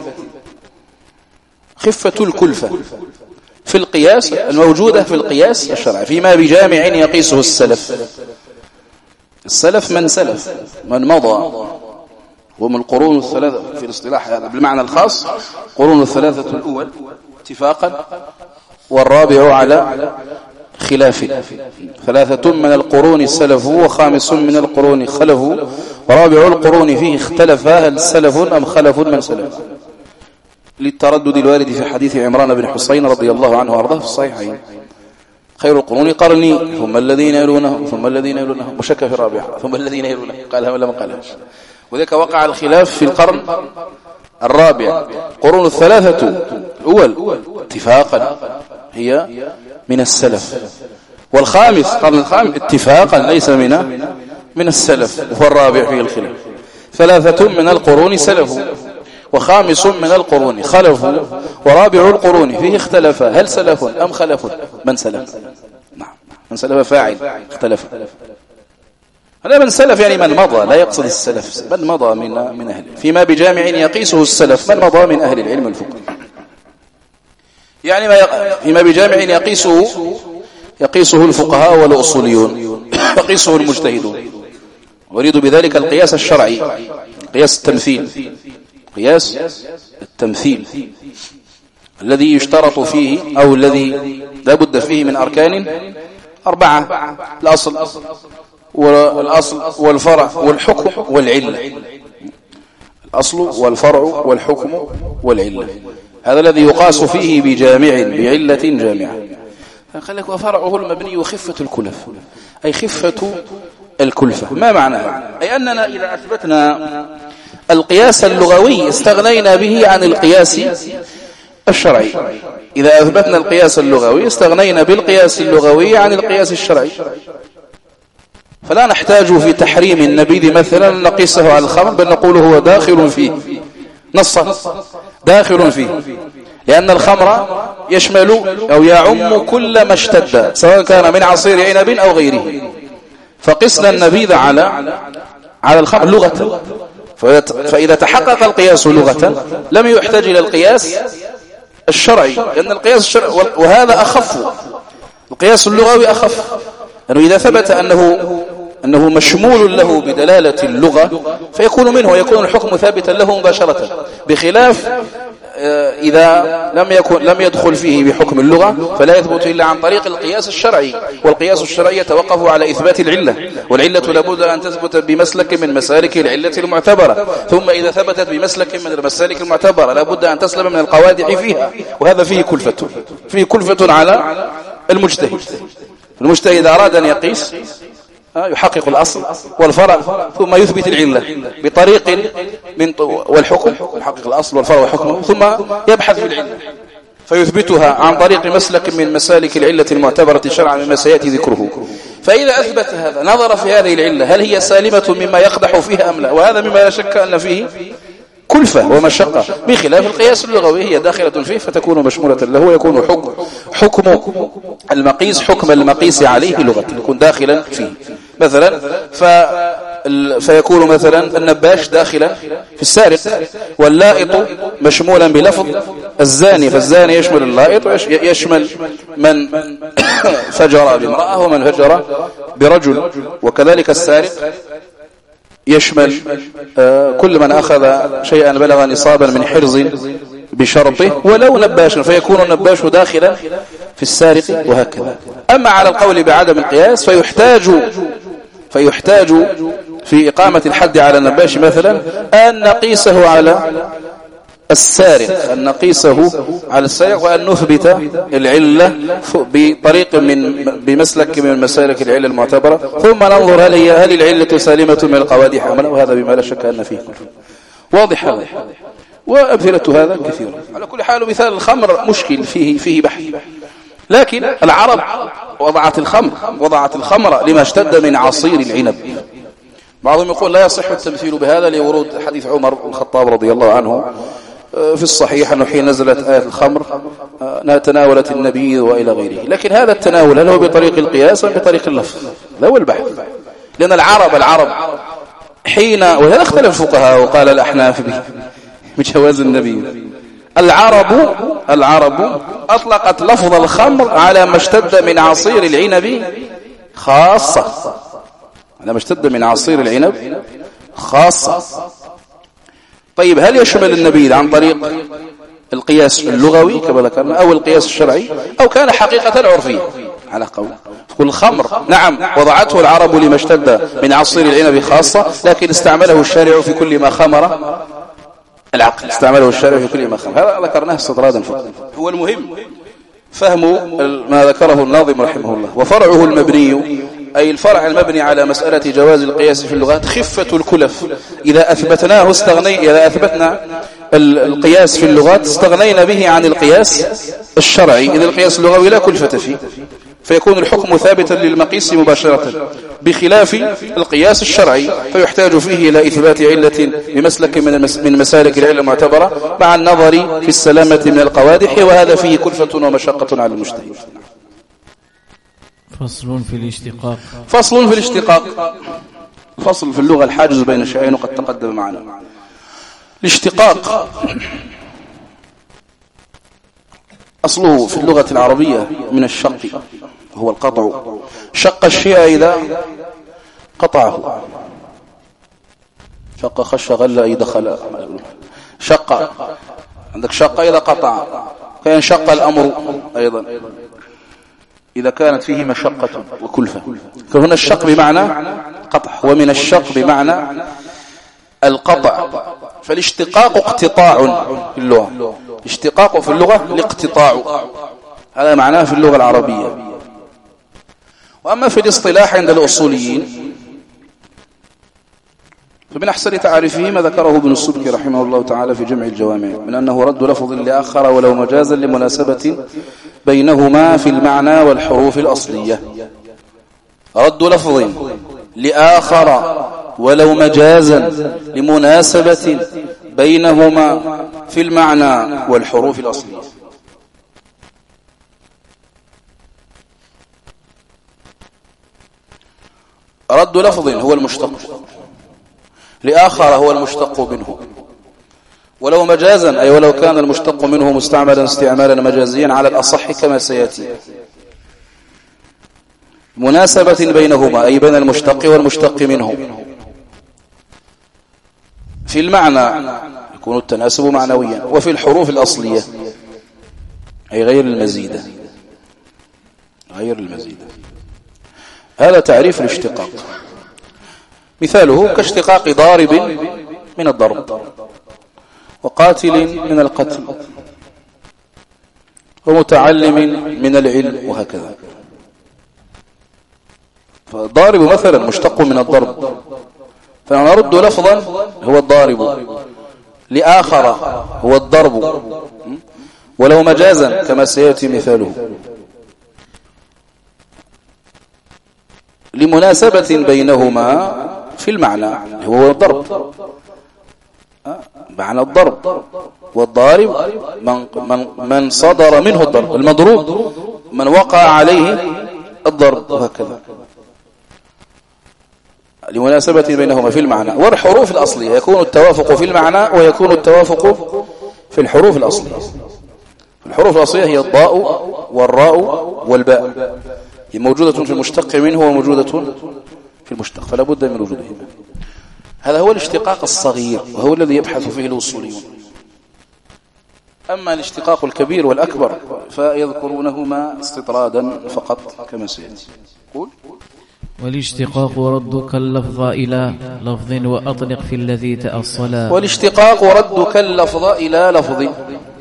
خفة الكلفة في القياس الموجودة في القياس الشرعي فيما بجامع يقيسه السلف. السلف من سلف، من مضى، ومن القرون الثلاثة في الاصطلاح هذا بالمعنى الخاص، قرون الثلاثة الأول اتفاقا، والرابع على خلاف، 3 من القرون سلفوا و5 من القرون خلفوا، ورابع القرون فيه اختلف هل سلف أم خلف من سلف، للتردد الوارد في حديث عمران بن حسين رضي الله عنه وارضاه في الصحيحين: خير القرون قرني ثم الذين يلونهم ثم الذين يلونهم، وشك في الرابعة ثم الذين يلونهم، قالها ولا ما قالهاش. وذلك وقع الخلاف في القرن الرابع. قرون الثلاثة الأول اتفاقا هي من السلف، والخامس قرن الخامس اتفاقا ليس من السلف، وهو الرابع فيه الخلاف. 3 من القرون سلفوا، و5 من القرون خلفوا، ورابع القرون فيه اختلف هل سلف أم خلف من سلف. نعم، من سلف فاعل اختلف. هذا من سلف يعني من مضى، لا يقصد السلف، من مضى من أهل، فيما بجامع يقيسه السلف من مضى من أهل العلم والفقه، يعني فيما بجامع يقيسه الفقهاء والأصوليون، يقيسه المجتهدون. أريد بذلك القياس الشرعي، قياس التمثيل، قياس التمثيل الذي يشترط فيه أو الذي لا بد فيه من أركان 4: الأصل والفرع والحكم والعلة. الأصل والفرع والحكم والعلة، هذا الذي يقاس فيه بجامع بعلة جامعة. قال لك وفرعه المبني خفة الكلف، أي خفة الكلفة. ما معناها؟ أي أننا إذا أثبتنا القياس اللغوي استغنينا به عن القياس الشرعي. إذا أثبتنا القياس اللغوي استغنينا بالقياس اللغوي عن القياس الشرعي، فلا نحتاج في تحريم النبيذ مثلا نقيسه على الخمر، بل نقول هو داخل فيه نصا، داخل فيه، لأن الخمر يشمل أو يعم كل ما اشتد سواء كان من عصير عنب أو غيره، فقسنا النبيذ على الخمر لغة. فإذا تحقق القياس لغة لم يحتاج إلى القياس الشرعي، لأن القياس الشرعي وهذا أخف، القياس اللغوي أخف، لأنه إذا ثبت أنه مشمول له بدلالة اللغة فيكون منه ويكون الحكم ثابتا له مباشرة، بخلاف إذا لم يدخل فيه بحكم اللغة فلا يثبت إلا عن طريق القياس الشرعي، والقياس الشرعي يتوقف على إثبات العلة، والعلة لابد أن تثبت بمسلك من مسالك العلة المعتبرة، ثم إذا ثبتت بمسلك من المسالك المعتبرة لابد أن تسلم من القوادح فيها، وهذا فيه كلفة على المجتهد. المجتهد أراد أن يقيس يحقق الأصل والفرع ثم يثبت العلة بطريق والحكم، يحقق الأصل والفرع وحكمه ثم يبحث في العلة فيثبتها عن طريق مسلك من مسالك العلة المعتبرة شرعا مما سيأتي ذكره. فإذا أثبت هذا نظر في هذه العلة هل هي سالمة مما يقدح فيها أم لا، وهذا مما لا شك أن فيه كلفة ومشقة، بخلاف القياس اللغوي هي داخلة فيه فتكون مشمولة له، ويكون حكم المقيس حكم المقيس عليه لغة، يكون داخلا فيه. مثلا فيكون مثلا النباش داخلا في السارق، واللائط مشمولا بلفظ الزاني، فالزاني يشمل اللائط ويشمل من فجر بامرأة ومن فجر برجل، وكذلك السارق يشمل كل من أخذ شيئا بلغ نصابا من حرز بشرطه ولو نباشا، فيكون النباش داخلا في السارق وهكذا. أما على القول بعدم القياس فيحتاج في إقامة الحد على النباش مثلا أن نقيسه على السارق، وأن نثبت العلة بطريق بمسلك من مسالك العلة المعتبرة، ثم ننظر هل العلة سالمة من القوادح أم لا، وهذا بما لا شك أن فيه واضح هذا، وأمثلة هذا كثيرة. على كل حال مثال الخمر مشكل فيه بحث، لكن العرب وضعت الخمر لما اشتد من عصير العنب. بعضهم يقول لا يصح التمثيل بهذا لورود حديث عمر بن الخطاب رضي الله عنه في الصحيح أنه حين نزلت آية الخمر تناولت النبي وإلى غيره، لكن هذا التناول هل هو بطريق القياس أم بطريق اللفظ؟ لا، هو البحث، لأن العرب حين، وهذا اختلف الفقهاء وقال الأحناف بجواز النبي، العرب أطلقت لفظ الخمر على ما اشتد من عصير العنب خاصة، طيب هل يشمل النبيذ عن طريق القياس اللغوي كما ذكرنا أو القياس الشرعي، أو كان حقيقة عرفية؟ على قول الخمر نعم وضعته العرب لما اشتد من عصير العنب خاصة، لكن استعمله الشارع في كل ما خمر العقل، هذا ذكرناه استطرادا فقط. هو المهم فهم ما ذكره الناظم رحمه الله. وفرعه المبني، أي الفرع المبني على مسألة جواز القياس في اللغات خفة الكلف، إذا أثبتنا القياس في اللغات استغنينا به عن القياس الشرعي، إذا القياس اللغوي لا كلفة فيه، فيكون الحكم ثابتا للمقيس مباشرة، بخلاف القياس الشرعي فيحتاج فيه إلى إثبات علة بمسلك من مسالك العلة المعتبرة مع النظر في السلامة من القوادح، وهذا فيه كلفة ومشقة على المجتهد.
فصل في الاشتقاق.
فصل في اللغة الحاجز بين الشيئين وقد تقدم معنا. الاشتقاق أصله في اللغة العربية من الشق، هو القطع، شق الشيء إذا قطعه، شق خش غل أي دخل، شق عندك شق إذا قطع، كان شق الأمر أيضا إذا كانت فيه مشقة وكلفة، فهنا الشق بمعنى قطع، ومن الشق بمعنى القطع. فالاشتقاق اقتطاع في اللغة، اشتقاق في اللغة الاقتطاع، هذا معناه في اللغة العربية. وأما في الاصطلاح عند الأصوليين فمن أحسن تعريفه ما ذكره ابن السبكي رحمه الله تعالى في جمع الجوامع، من أنه رد لفظ لآخر ولو مجازا لمناسبة بينهما في المعنى والحروف الأصلية. رد لفظ لآخر ولو مجازا لمناسبة بينهما في المعنى والحروف الأصلية. رد لفظ هو المشتق، لآخر هو المشتق منه، ولو مجازا أي ولو كان المشتق منه مستعملا استعمالا مجازيا على الأصح كما سيأتي. مناسبة بينهما أي بين المشتق والمشتق منه في المعنى يكون التناسب معنويا، وفي الحروف الأصلية أي غير المزيدة. هذا تعريف الاشتقاق. مثاله كاشتقاق ضارب من الضرب، وقاتل من القتل، ومتعلم من العلم، وهكذا. فالضارب مثلا مشتق من الضرب، فنرد لفظا هو الضارب لآخر هو الضرب، ولو مجازا كما سيأتي مثاله لمناسبة بينهما في المعنى هو الضرب، معنى الضرب. والضارب من صدر منه الضرب، المضروب من وقع عليه الضرب، وهكذا لمناسبة بينهما في المعنى. والحروف الأصلية يكون التوافق في المعنى ويكون التوافق في الحروف الأصلية. الحروف الأصلية هي الضاء والراء والباء، هي موجودة في المشتق منه وموجودة في المشتق، فلا بد من وجودهما. هذا هو الاشتقاق الصغير، وهو الذي يبحث فيه الوصوليون. أما الاشتقاق الكبير والأكبر فيذكرونهما استطرادا فقط كما سيأتي. قول:
والاشتقاق ردك اللفظ إلى لفظ وأطلق في الذي تأصلا.
والاشتقاق ردك اللفظ إلى لفظ،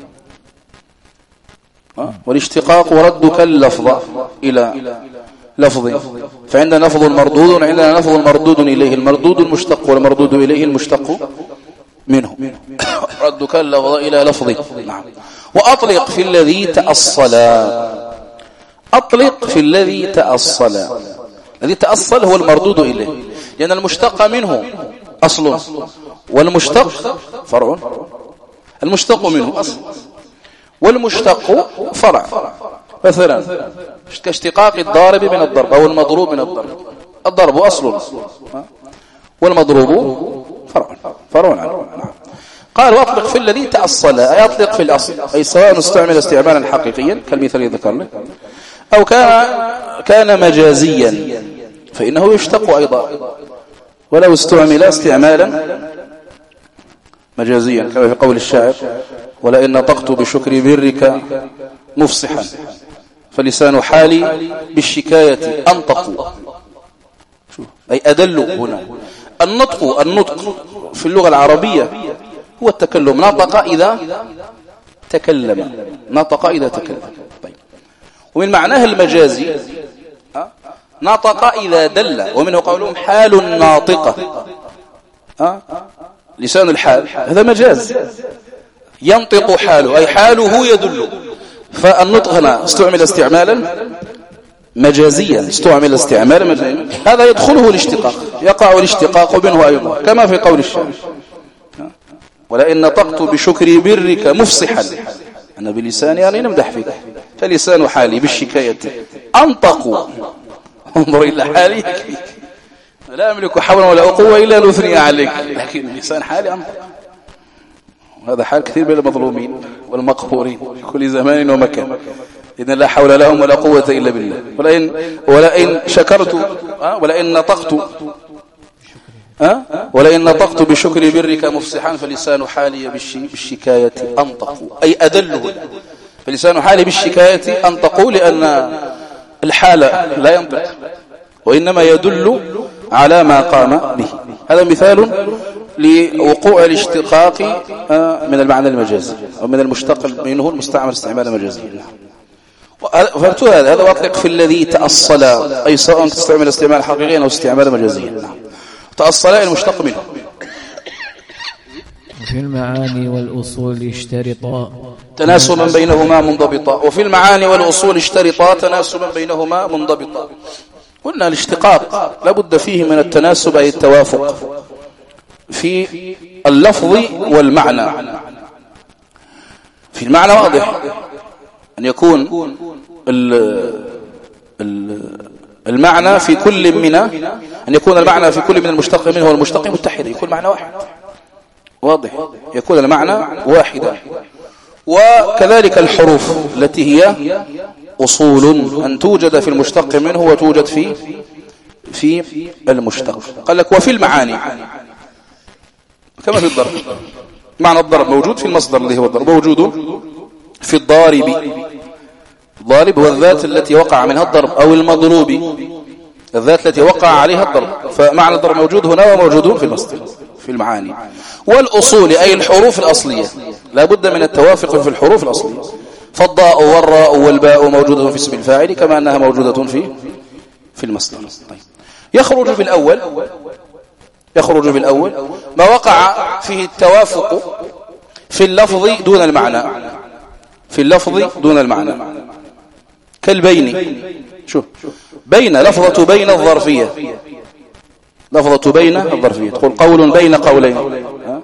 والاشتقاق ردك اللفظ إلى لفظ، فعندنا لفظ مردود وعندنا لفظ مردود إليه، المردود المشتق والمردود إليه المشتق منه. ردك اللفظ إلى لفظ. نعم. وأطلق في الذي تأصلا، أطلق في الذي تأصلا. الذي تأصل هو المردود إليه، لأن المشتق منه أصل والمشتق فرع، المشتق منه أصل والمشتق فرع. مثلا كاشتقاق الضارب من الضرب أو المضروب من الضرب، الضرب أصل والمضروب فرع عنه. قال: وأطلق في الذي تأصل، أي أطلق في الأصل، أي سواء استعمل استعمالا حقيقيا كالمثال الذي ذكرنا أو كان مجازيا فإنه يشتق أيضا، ولو استعمل استعمالا مجازيا كما في قول الشاعر: ولئن نطقت بشكر برك مفصحا فلسان حالي بالشكاية أنطق، أي أدل. هنا النطق في اللغة العربية هو التكلم، نطق إذا تكلم، نطق إذا تكلم. طيب. ومن معناه المجازي نطق إذا دل، ومنه قولهم حال الناطقة، لسان الحال، هذا مجاز، ينطق حاله أي حاله يدل. فالنطق هنا استعمل استعمالا مجازيا، استعمل استعمالا مجازيا، هذا يدخله الاشتقاق، يقع الاشتقاق منه أيضا كما في قول الشاعر: ولئن نطقت بشكر برك مفصحا، أنا بلساني يعني نمدح فيك، فلسان حالي بالشكاية أنطق. انظر إلى حالي، لا أملك حولا ولا قوة إلا نثني عليك، لكن لسان حالي أنطق. هذا حال كثير من المظلومين والمقهورين في كل زمان ومكان، إذن لا حول لهم ولا قوة إلا بالله. ولئن شكرت ولئن نطقت بشكر برك مفصحا فلسان حالي بالشكاية أنطق، أي أدله. فلسان حالي بالشكاية أنطق، لأن الحال لا ينطق وإنما يدل على ما قام به. هذا مثال لوقوع الاشتقاق من المعنى المجازي أو من المشتق منه المستعمل استعمالا مجازيا. فهمتوا هذا وأطلق في الذي تأصل، أي سواء تستعمل استعمال حقيقيا أو استعمالا مجازيا. تأصل المشتق منه.
في المعاني والأصول اشترطا
تناسبا بينهما منضبطا، وفي المعاني والأصول اشترطا تناسبا بينهما منضبطا. قلنا الاشتقاق لابد فيه من التناسب أي التوافق في اللفظ والمعنى. في المعنى واضح أن يكون المعنى في كل من المشتق منه والمشتق متحدا، يكون معنى واحد. واضح، يكون المعنى واحدا. وكذلك الحروف التي هي أصول أن توجد في المشتق منه وتوجد في المشتق. قال لك وفي المعاني كما في الضرب، معنى الضرب موجود في المصدر اللي هو الضرب، موجود في الضارب. الضارب هو الذات التي وقع منها الضرب، أو المضروب الذات التي وقع عليها الضرب. فمعنى الضرب موجود هنا وموجود في المصدر في المعاني. والأصول أي الحروف الأصلية، لا بد من التوافق في الحروف الأصلية. فالضاء والراء والباء موجودة في اسم الفاعل كما أنها موجودة في المصدر. طيب. يخرج في الأول ما وقع فيه التوافق في اللفظ دون المعنى، في اللفظ دون المعنى، كالبين. شوف بين، لفظة بين الظرفية، لفظة بين الظرفية، تقول قول بين قولين،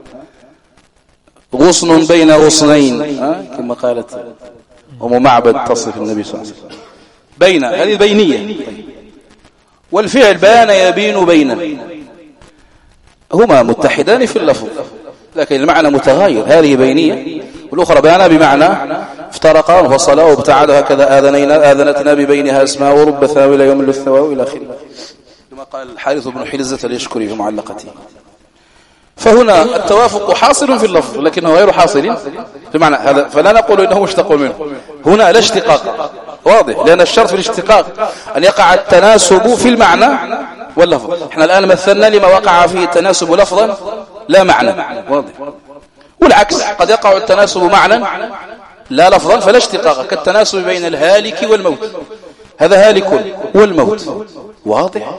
غصن بين غصنين، كما قالت أم معبد تصف النبي صلى الله عليه وسلم. بين هذه بينية. والفعل بان يبين بينا، هما متحدان في اللفظ لكن المعنى متغير. هذه بينية والأخرى بان بمعنى افترقا وفصلا وابتعدا، هكذا آذنتنا ببينها اسماء ورب ثاوي لا يمل الثواء إلى آخره، كما قال الحارث بن حلزة اليشكري في معلقته. فهنا التوافق حاصل في اللفظ لكنه غير حاصل في معنى هذا، فلا نقول إنه مشتق منه. هنا لا اشتقاق، واضح، لأن الشرط في الاشتقاق أن يقع التناسب في المعنى واللفظ. احنا الآن مثلنا لما وقع فيه التناسب لفظا لا معنى، واضح. والعكس قد يقع التناسب معنى لا لفظا فلا اشتقاق، كالتناسب بين الهالك والموت. هذا هالك والموت، واضح.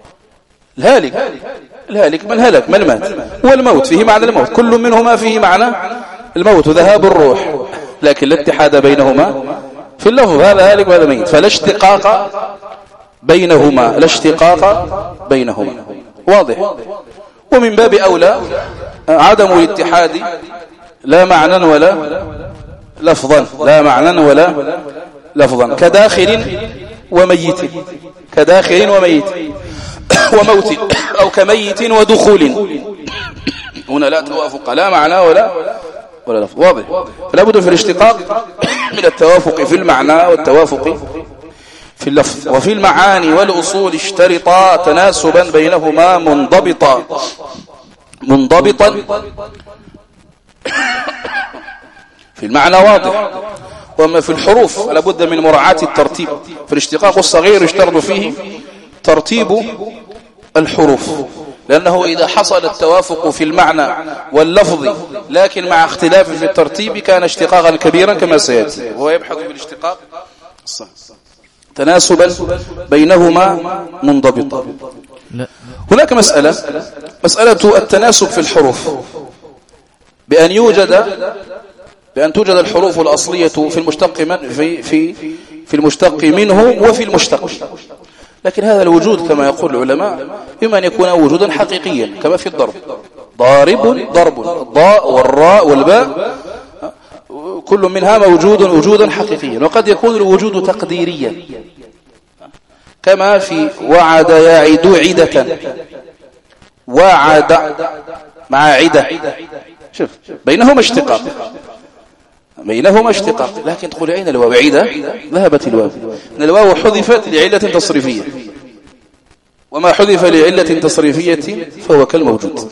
الهالك من هلك من مات، والموت فيه معنى الموت، كل منهما فيه معنى الموت وذهاب الروح، لكن الاتحاد بينهما في اللفظ، هذا هالك وهذا ميت، فلا اشتقاق بينهما، لا اشتقاق بينهما، واضح. ومن باب أولى عدم الاتحاد لا معنى ولا لفظا، لا معنى ولا لفظا، كداخل وميت، كداخل وميت وموت، أو كميت ودخول. هنا لا توافق لا معنى ولا لفظ، واضح. فلا بد في الاشتقاق من التوافق في المعنى والتوافق في اللفظ. وفي المعاني والأصول اشترطا تناسبا بينهما منضبطا في المعنى، واضح. وأما في الحروف فلا بد من مراعاة الترتيب. في الاشتقاق الصغير يشترط فيه ترتيب الحروف، لأنه إذا حصل التوافق في المعنى واللفظ لكن مع اختلاف في الترتيب كان اشتقاقا كبيرا كما سيأتي. وهو يبحث في الاشتقاق تناسبا بينهما منضبطا. هناك مسألة التناسب في الحروف، بأن توجد الحروف الأصلية في المشتق في المشتق منه وفي المشتق. لكن هذا الوجود كما يقول العلماء إما أن يكون وجودا حقيقيا كما في الضرب، ضارب الضاء والراء والباء كل منها موجود وجودا حقيقيا، وقد يكون الوجود تقديريا كما في وعد يعد عدة، وعد مع عدة، شوف بينهما اشتقاق، لكن تقول أين الواو؟ عدة ذهبت الواو، إن الواو حذفت لعلة تصريفية، وما حذف لعلة تصريفية فهو كالموجود.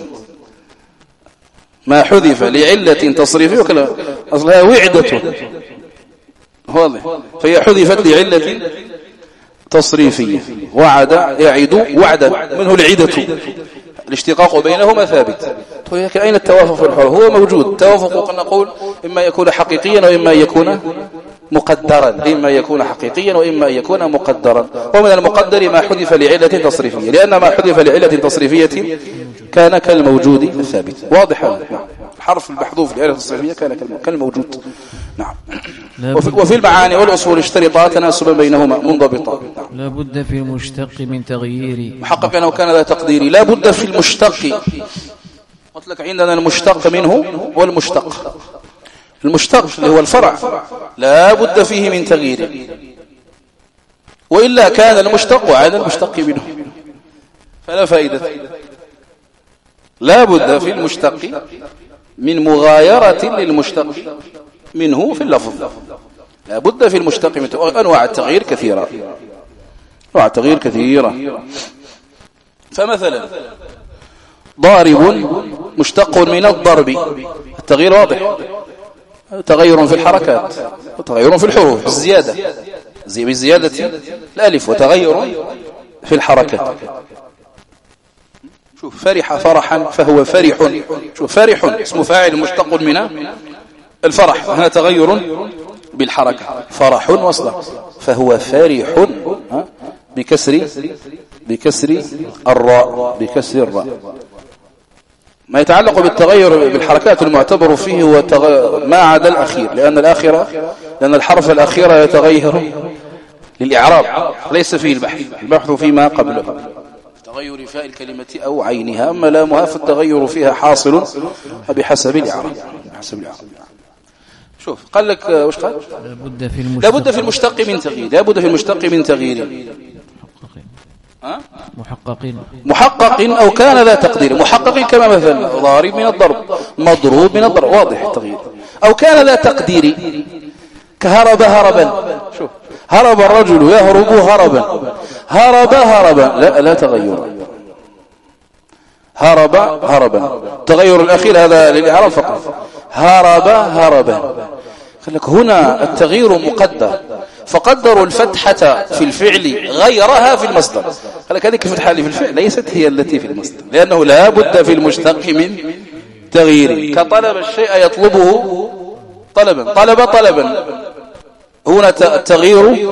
ما حذف لعلة تصريفية أصلها وعدة، واضح، فهي حذفت لعلة تصريفية. وعد يعد وعدا منه العدة، الاشتقاق بينهما ثابت. لكن أين التوافق في الحروف؟ هو موجود. التوافق قد نقول إما يكون حقيقيا وإما يكون مقدرا، إما يكون حقيقيا وإما يكون مقدرا. ومن المقدر ما حذف لعلة تصريفية، لأن ما حذف لعلة تصريفية كان كالموجود الثابت، واضح. نعم. الحرف المحذوف لعلة تصريفية كان كالموجود. نعم. وفي المعاني والأصول اشترطا تناسبا بينهما منضبطا.
لا بد في المشتق من تغيير،
محقق أنه كان ذا تقديري. لا بد في المشتق، قلت لك عندنا المشتق منه والمشتق. المشتق اللي هو الفرع لا بد فيه من تغيير، وإلا كان المشتق عن المشتق منه فلا فائدة. لا بد في المشتق من مغايرة للمشتق منه في اللفظ. لا بد في المشتق من أنواع التغيير كثيرة، أنواع التغيير كثيرة. فمثلا ضارب مشتق من الضرب، التغيير واضح، تغير في الحركات وتغير في الحروف بالزيادة، بزيادة الألف، وتغير في الحركات. شوف فرح فرحا فهو فرح، شوف فرح اسم فاعل مشتق من الفرح، هنا تغير بالحركة، فرح وصله، فهو فرح بكسر الراء. ما يتعلق بالتغير بالحركات المعتبر فيه هو ما عدا الأخير، لأن الحرف الأخير يتغير للإعراب، ليس فيه البحث فيما قبله، تغير فاء الكلمة أو عينها، أما لامها فالتغير فيها حاصل بحسب الإعراب. شوف قال لك وش قال؟ لابد في المشتق من تغيير، محقق أو كان ذا تقدير. محقق كما مثلا ضارب من الضرب، مضروب من الضرب، واضح التغيير. أو كان ذا تقدير كهرب هربا، شوف هرب الرجل يهرب هربا، لا تغير. هربا تغير الأخير هذا للإعراب فقط، هربا. قال لك هنا التغيير مقدر، فقدروا الفتحة في الفعل غيرها في المصدر. قال لك هذه الفتحة اللي في الفعل ليست هي التي في المصدر، لأنه لا بد في المشتق من تغيير. كطلب الشيء يطلبه طلبا، هنا التغيير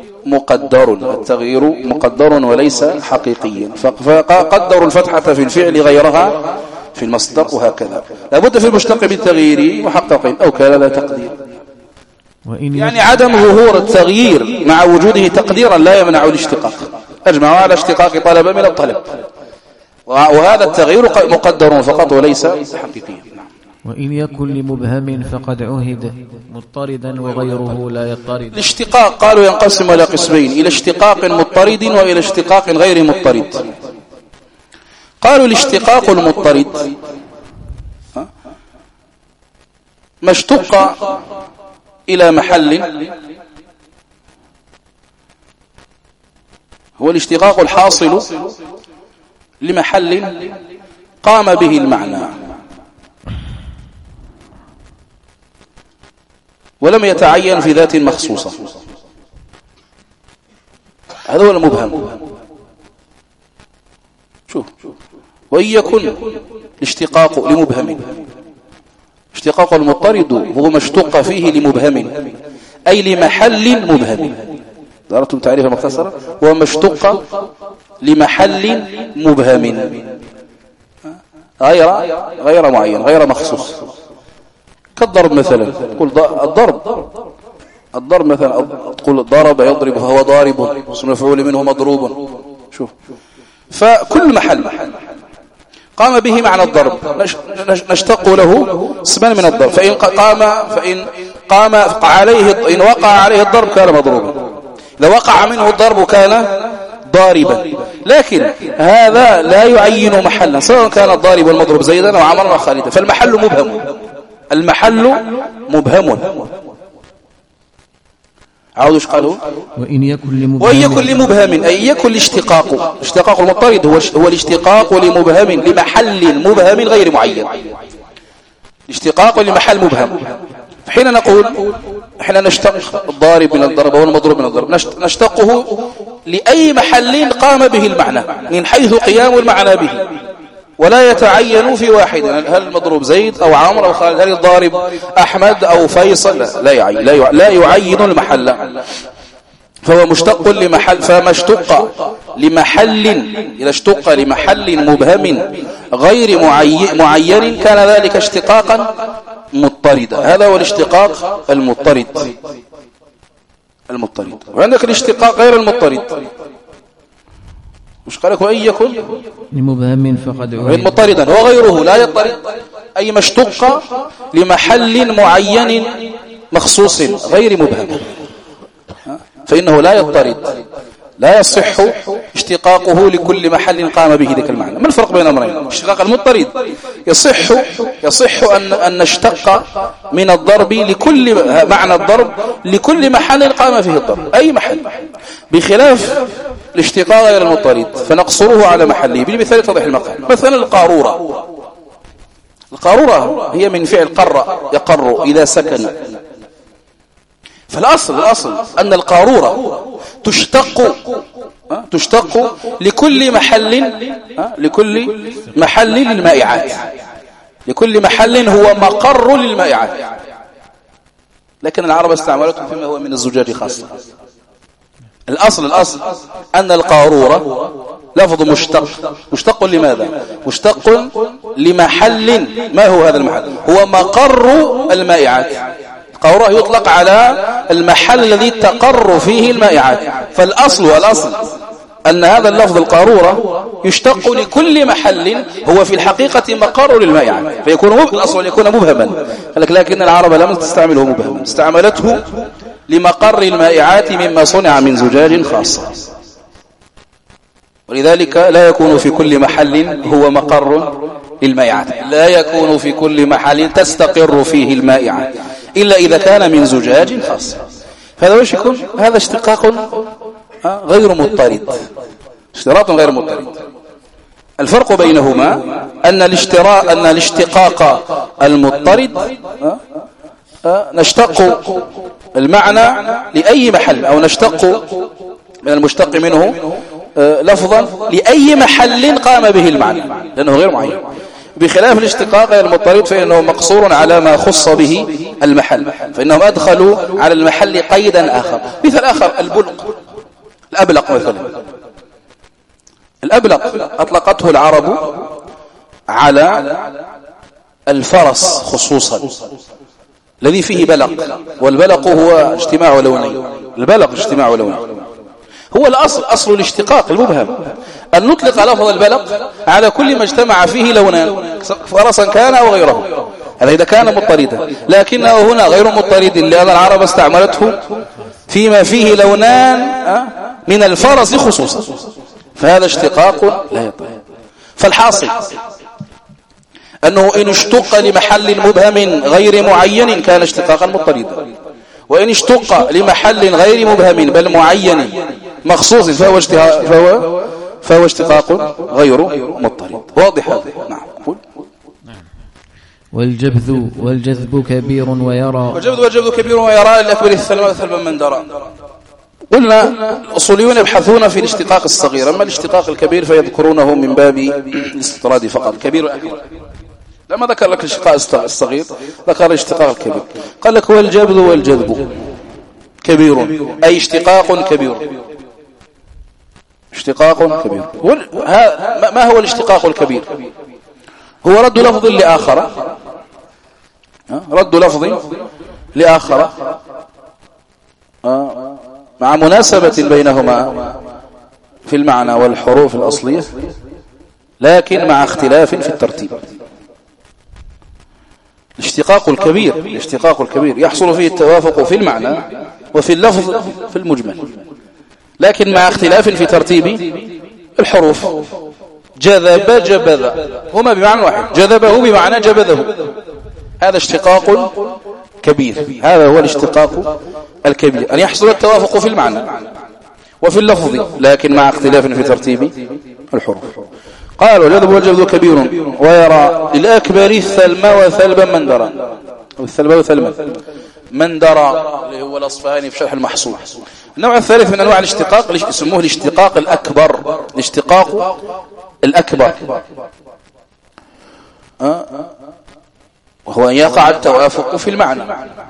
مقدر وليس حقيقيا، فقدروا الفتحة في الفعل غيرها في المصدر، وهكذا. لابد في المشتق من تغيير محقق أو كان لا تقدير. يعني عدم ظهور التغيير مع وجوده تقديرا لا يمنع الاشتقاق. أجمعوا على اشتقاق طلب من الطلب، وهذا التغيير مقدر فقط وليس حقيقيا.
وإن يكن لمبهم فقد عهد مضطردا وغيره لا يضطرد.
الاشتقاق قالوا ينقسم إلى قسمين، إلى اشتقاق مضطرد وإلى اشتقاق غير مضطرد. قالوا الاشتقاق المضطرد ما اشتق إلى محل، هو الاشتقاق الحاصل لمحل قام به المعنى ولم يتعين في ذات مخصوصة، هذا هو المبهم. شوف، وإن يكن الاشتقاق لمبهم، اشتقاق المضطرد هو ما اشتق فيه لمبهم أي لمحل مبهم. ذكرتم تعريفا مختصرا، هو ما اشتق لمحل مبهم غير معين غير مخصوص. كالضرب مثلا، تقول الضرب مثلا، تقول ضرب يضرب فهو ضارب، اسم مفعول منه مضروب. شوف، فكل محل قام به معنى الضرب نشتق له اسما من الضرب، فإن قام عليه، إن وقع عليه الضرب كان مضروبا، إذا وقع منه الضرب كان ضاربا. لكن هذا لا يعين محلا، سواء كان الضارب والمضروب زيدا أو عمرا أو خالدا، فالمحل مبهم. عاوز قالوا
وإن يكن
لمبهم أي يكن اشتقاق المضطرد هو الاشتقاق لمبهم لمحل مبهم غير معين، اشتقاق لمحل مبهم. حين نقول احنا نشتق الضارب من الضرب والمضروب من الضرب، نشتقه لأي محل قام به المعنى من حيث قيام المعنى به، ولا يتعين في واحد، هل المضروب زيد أو عمرو أو خالد، هل الضارب أحمد أو فيصل، لا يعين المحل. فهو مشتق لمحل، فما اشتق لمحل، إذا اشتق لمحل مبهم غير معين كان ذلك اشتقاقا مضطردا. هذا هو الاشتقاق المضطرد. وعندك الاشتقاق غير المضطرد، مش قالك وإن يكن
لمبهم فقد
عهد مضطردا وغيره لا يضطرد، أي مشتق لمحل معين مخصوص غير مبهم، فإنه لا لا يصح اشتقاقه لكل محل قام به ذلك المعنى. ما الفرق بين الأمرين؟ اشتقاق المضطرد يصح أن نشتق من الضرب لكل معنى الضرب لكل محل قام فيه الضرب، أي محل، بخلاف الاشتقاق غير المضطرد فنقصره على محله. بالمثال يتضح المقال. مثلا القارورة هي من فعل قر يقر إذا سكن. فالأصل أن القارورة تشتق لكل محل للمائعات، لكل محل هو مقر للمائعات، لكن العرب استعملته فيما هو من الزجاج خاصة. الأصل أن القارورة لفظ مشتق لماذا؟ مشتق لمحل. ما هو هذا المحل؟ هو مقر المائعات. القارورة يطلق على المحل الذي تقر فيه المائعات. فالأصل أن هذا اللفظ القارورة يشتق لكل محل هو في الحقيقة مقر للمائعات، فيكون الأصل يكون مبهما، لكن العرب لم تستعمله مبهما، استعملته لمقر المائعات مما صنع من زجاج خاصة. ولذلك لا يكون في كل محل هو مقر للمائعات، لا يكون في كل محل تستقر فيه المائعات إلا إذا كان من زجاج خاص. هذا وش يكون؟ هذا اشتقاق غير مضطرد، اشتراط غير مضطرد. الفرق بينهما أن الاشتقاق المضطرد نشتق المعنى لأي محل، أو نشتق من المشتق منه لفظا لأي محل قام به المعنى لأنه غير معين، بخلاف الاشتقاق المضطرد فإنه مقصور على ما خص به المحل، فإنهم أدخلوا على المحل قيدا آخر. مثل آخر الأبلق مثلا. الأبلق أطلقته العرب على الفرس خصوصا الذي فيه بلق، والبلق هو اجتماع لونين. البلق اجتماع لونين هو أصل الاشتقاق المبهم، أن نطلق لفظ البلق على كل ما اجتمع فيه لونان، فرسا كان أو غيره، هذا إذا كان مضطردا. لكنه هنا غير مضطرد لأن العرب استعملته فيما فيه لونان من الفرس خصوصا، فهذا اشتقاق لا يطلق. فالحاصل أنه إن اشتق لمحل مبهم غير معين كان اشتقاقا مضطردا، وإن اشتق لمحل غير مبهم بل معين مخصوص فهو اشتقاق غير مضطرد. واضح هذا؟ نعم.
والجذب كبير ويرى.
والجذب كبير ويرى لأكبر الثلمة ثلبا من درى. قلنا الأصوليون يبحثون في الاشتقاق الصغير، أما الاشتقاق الكبير فيذكرونه من باب الاستطراد فقط. كبير الأكبر لما ذكر لك الاشتقاق الصغير ذكر الاشتقاق الكبير. قال لك والجذب كبير، أي اشتقاق كبير. اشتقاق كبير. ما هو الاشتقاق الكبير؟ هو رد لفظ لآخر، رد لفظ لآخر مع مناسبة بينهما في المعنى والحروف الأصلية، لكن مع اختلاف في الترتيب. الاشتقاق الكبير يحصل فيه التوافق في المعنى وفي اللفظ في المجمل، لكن مع اختلاف في ترتيب الحروف. جذب هما بمعنى واحد، جذبه بمعنى جبذه، هذا اشتقاق كبير. هذا هو الاشتقاق الكبير، أن يحصل التوافق في المعنى وفي اللفظ لكن مع اختلاف في ترتيب الحروف. قال والجذب كبير ويرى للأكبر الثلم وثلبا من درى، والثلب وثلما من درى اللي هو الأصفهاني في شرح المحصول. النوع الثالث من أنواع الاشتقاق يسموه الاشتقاق الأكبر. الاشتقاق الأكبر وهو أن يقع التوافق في المعنى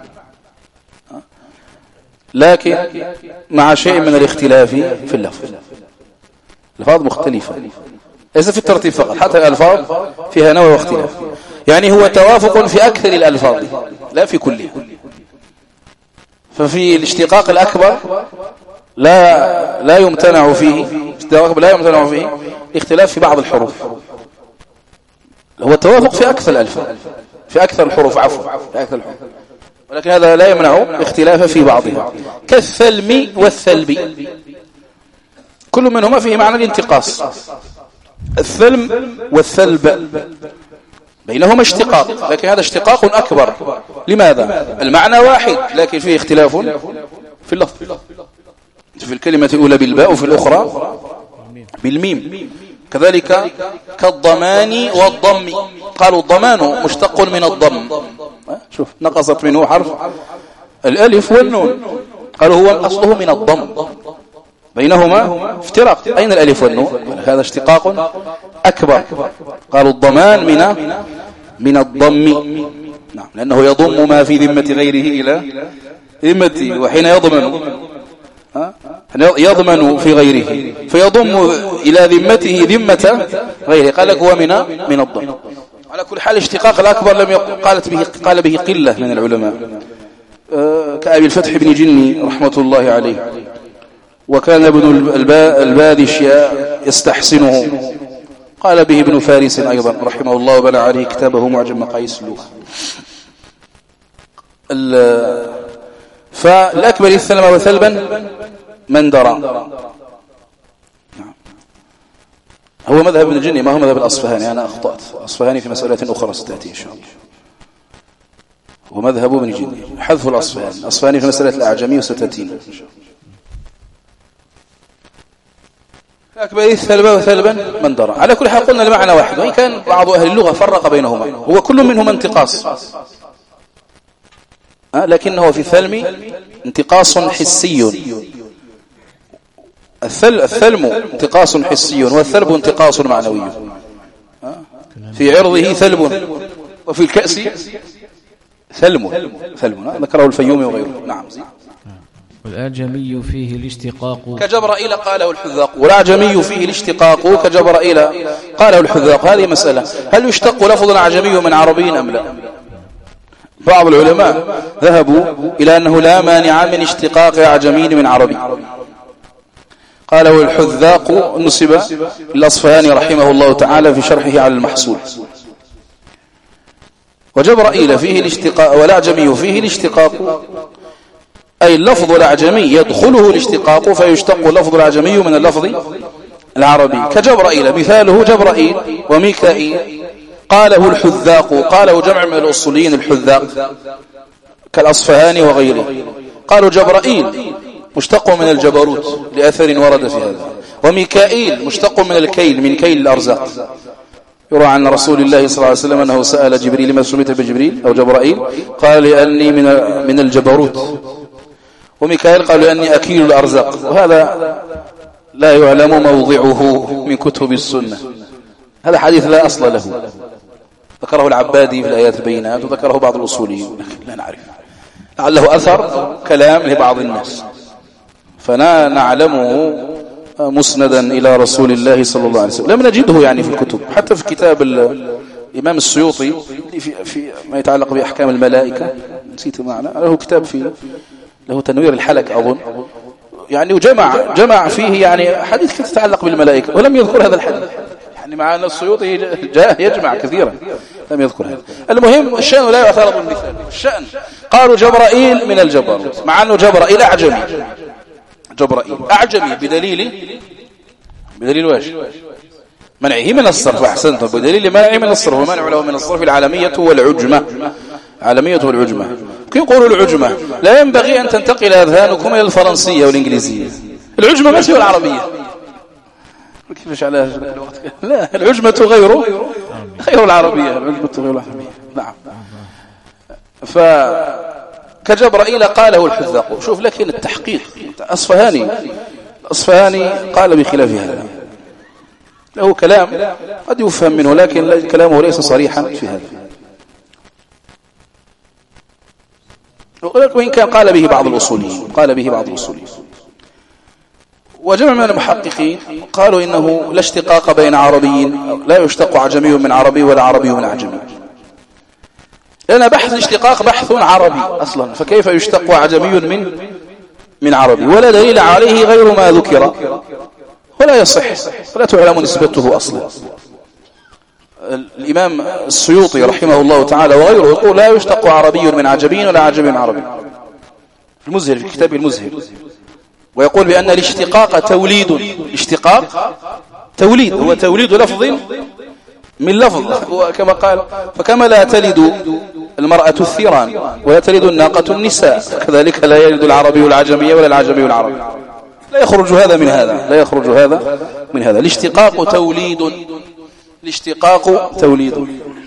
لكن مع شيء من الاختلاف في اللفظ. الألفاظ مختلفة ليس في الترتيب فقط، حتى الألفاظ فيها نوع واختلاف، يعني هو توافق في أكثر الألفاظ لا في كلها. ففي الاشتقاق الأكبر لا يمتنع فيه الاختلاف في بعض الحروف، هو التوافق في أكثر الألفاظ، في أكثر الحروف في أكثر الحروف، ولكن هذا لا يمنع اختلاف في بعضها، كالثلم والثلب. كل منهما فيه معنى الانتقاص. الثلم والثلب بينهما اشتقاق، لكن هذا اشتقاق أكبر. لماذا؟ المعنى واحد لكن فيه اختلاف في اللفظ، في الكلمة الأولى بالباء وفي الأخرى بالميم. كذلك كالضمان والضم، قالوا الضمان مشتق من الضم، شوف نقصت منه حرف الألف والنون، قالوا هو أصله من الضم، بينهما افتراق. أين الألف والنون؟ هذا اشتقاق أكبر. قالوا الضمان من الضم، نعم، لأنه يضم ما في ذمة غيره إلى ذمته، وحين يضمن في غيره فيضم إلى ذمته ذمة غيره، قال لك هو من الضم. على كل حال الاشتقاق الأكبر قال به قلة من العلماء، كأبي الفتح بن جني رحمة الله عليه، وكان ابن البادش يستحسنه، قال به ابن فارس أيضا رحمه الله، وبنى عليه كتابه معجم مقاييس اللغة. فالأكبر الثلم وثلبا من درى، هو مذهب ابن الجني ما هو مذهب الأصفهاني، أنا أخطأت، الأصفهاني في مسألة أخرى ستأتي إن شاء الله، ومذهب ابن الجني حذف الأصفهاني في مسألة الأعجمي وستأتي إن شاء الله. أكبر الثلب وثلبا من درى. على كل حال قلنا المعنى واحد، وإن كان بعض أهل اللغة فرق بينهما، هو كل منهما انتقاص، لكنه في الثلم انتقاص حسي. الثلم انتقاص حسي، والثلب انتقاص معنوي. في عرضه ثلب، وفي الكأس ثلم ذكره الفيومي وغيره. نعم.
والأعجمي فيه الاشتقاق
كجبرائيل قاله الحذاق، والأعجمي فيه الاشتقاق كجبرائيل قاله الحذاق. هذه مسألة، هل يشتق لفظ الأعجمي من عربي أم لا؟ بعض العلماء ذهبوا إلى أنه لا مانع من اشتقاق أعجمي من عربي، قاله الحذاق، نسب الأصفهاني رحمه الله تعالى في شرحه على المحصول. وجبرائيل فيه الاشتقاق والأعجمي فيه الاشتقاق، أي اللفظ الأعجمي يدخله الاشتقاق، فيشتق لفظ الأعجمي من اللفظ العربي. كجبرائيل مثاله جبرائيل وميكائيل، قاله الحذاق، قاله جمع من الأصوليين الحذاق كالأصفهاني وغيره، قالوا جبرائيل مشتق من الجبروت لأثر ورد في هذا، وميكائيل مشتق من الكيل، من كيل الأرزاق. يروى عن رسول الله صلى الله عليه وسلم أنه سأل جبريل لما سميت بجبريل أو جبرائيل، قال لأني من الجبروت، وميكائيل قال لأني أكيل الأرزاق. وهذا لا يعلم موضعه من كتب السنة، هذا حديث لا أصل له، ذكره العبادي في الآيات البينات، وذكره بعض الأصوليين، لا نعرف، لعله أثر أو كلام لبعض الناس، فلا نعلمه مسندا إلى رسول الله صلى الله عليه وسلم، لم نجده يعني في الكتب. حتى في كتاب الإمام السيوطي في ما يتعلق بأحكام الملائكة، نسيت معنى، له كتاب له تنوير الحلق أظن، يعني وجمع فيه يعني حديث كثير تتعلق بالملائكة، ولم يذكر هذا الحديث، يعني مع أن السيوطي جاء يجمع كثيرا لم يذكر هذا. المهم الشأن لا يعترض بالمثال، الشأن قالوا جبرائيل من الجبروت، مع أنه جبرائيل أعجمي، جبرائيل أعجمي بدليل واجب منعه من الصرف، أحسنت، بدليل منعه من الصرف، ومنع له من الصرف العالمية والعجمة، عالمية والعجمة. كي يقولوا العجمة لا ينبغي أن تنتقل أذهانكم إلى الفرنسية والإنجليزية، العجمة ما هي العربية، كيفش على الوقت؟ لا، العجمة غير العربية، العجمة غير العربية. نعم. فكجبرائيل قاله الحذاق. شوف لكن التحقيق، أصفهاني قال بخلاف هذا، له كلام قد يفهم منه، لكن كلامه ليس صريحا في هذا، وإن كان قال به بعض الأصوليين، وجمع من المحققين قالوا إنه لا اشتقاق بين عربي، لا يشتق عجمي من عربي ولا عربي من عجمي، لأن بحث الاشتقاق بحث عربي أصلا، فكيف يشتق عجمي من عربي؟ ولا دليل عليه غير ما ذكر، ولا يصح، ولا تعلم نسبته أصلا. الإمام السيوطي رحمه الله تعالى وغيره يقول لا يشتق عربي من عجمي ولا عجمي من عربي، المزهر في كتابه المزهر، ويقول بأن الاشتقاق توليد. الاشتقاق توليد، هو توليد لفظ من لفظ، كما قال فكما لا تلد المرأة الثيران ولا تلد الناقة النساء كذلك لا يلد العربي العجمية ولا العجمي العربي. لا يخرج هذا من هذا، لا يخرج هذا من هذا. الاشتقاق توليد، الاشتقاق توليد.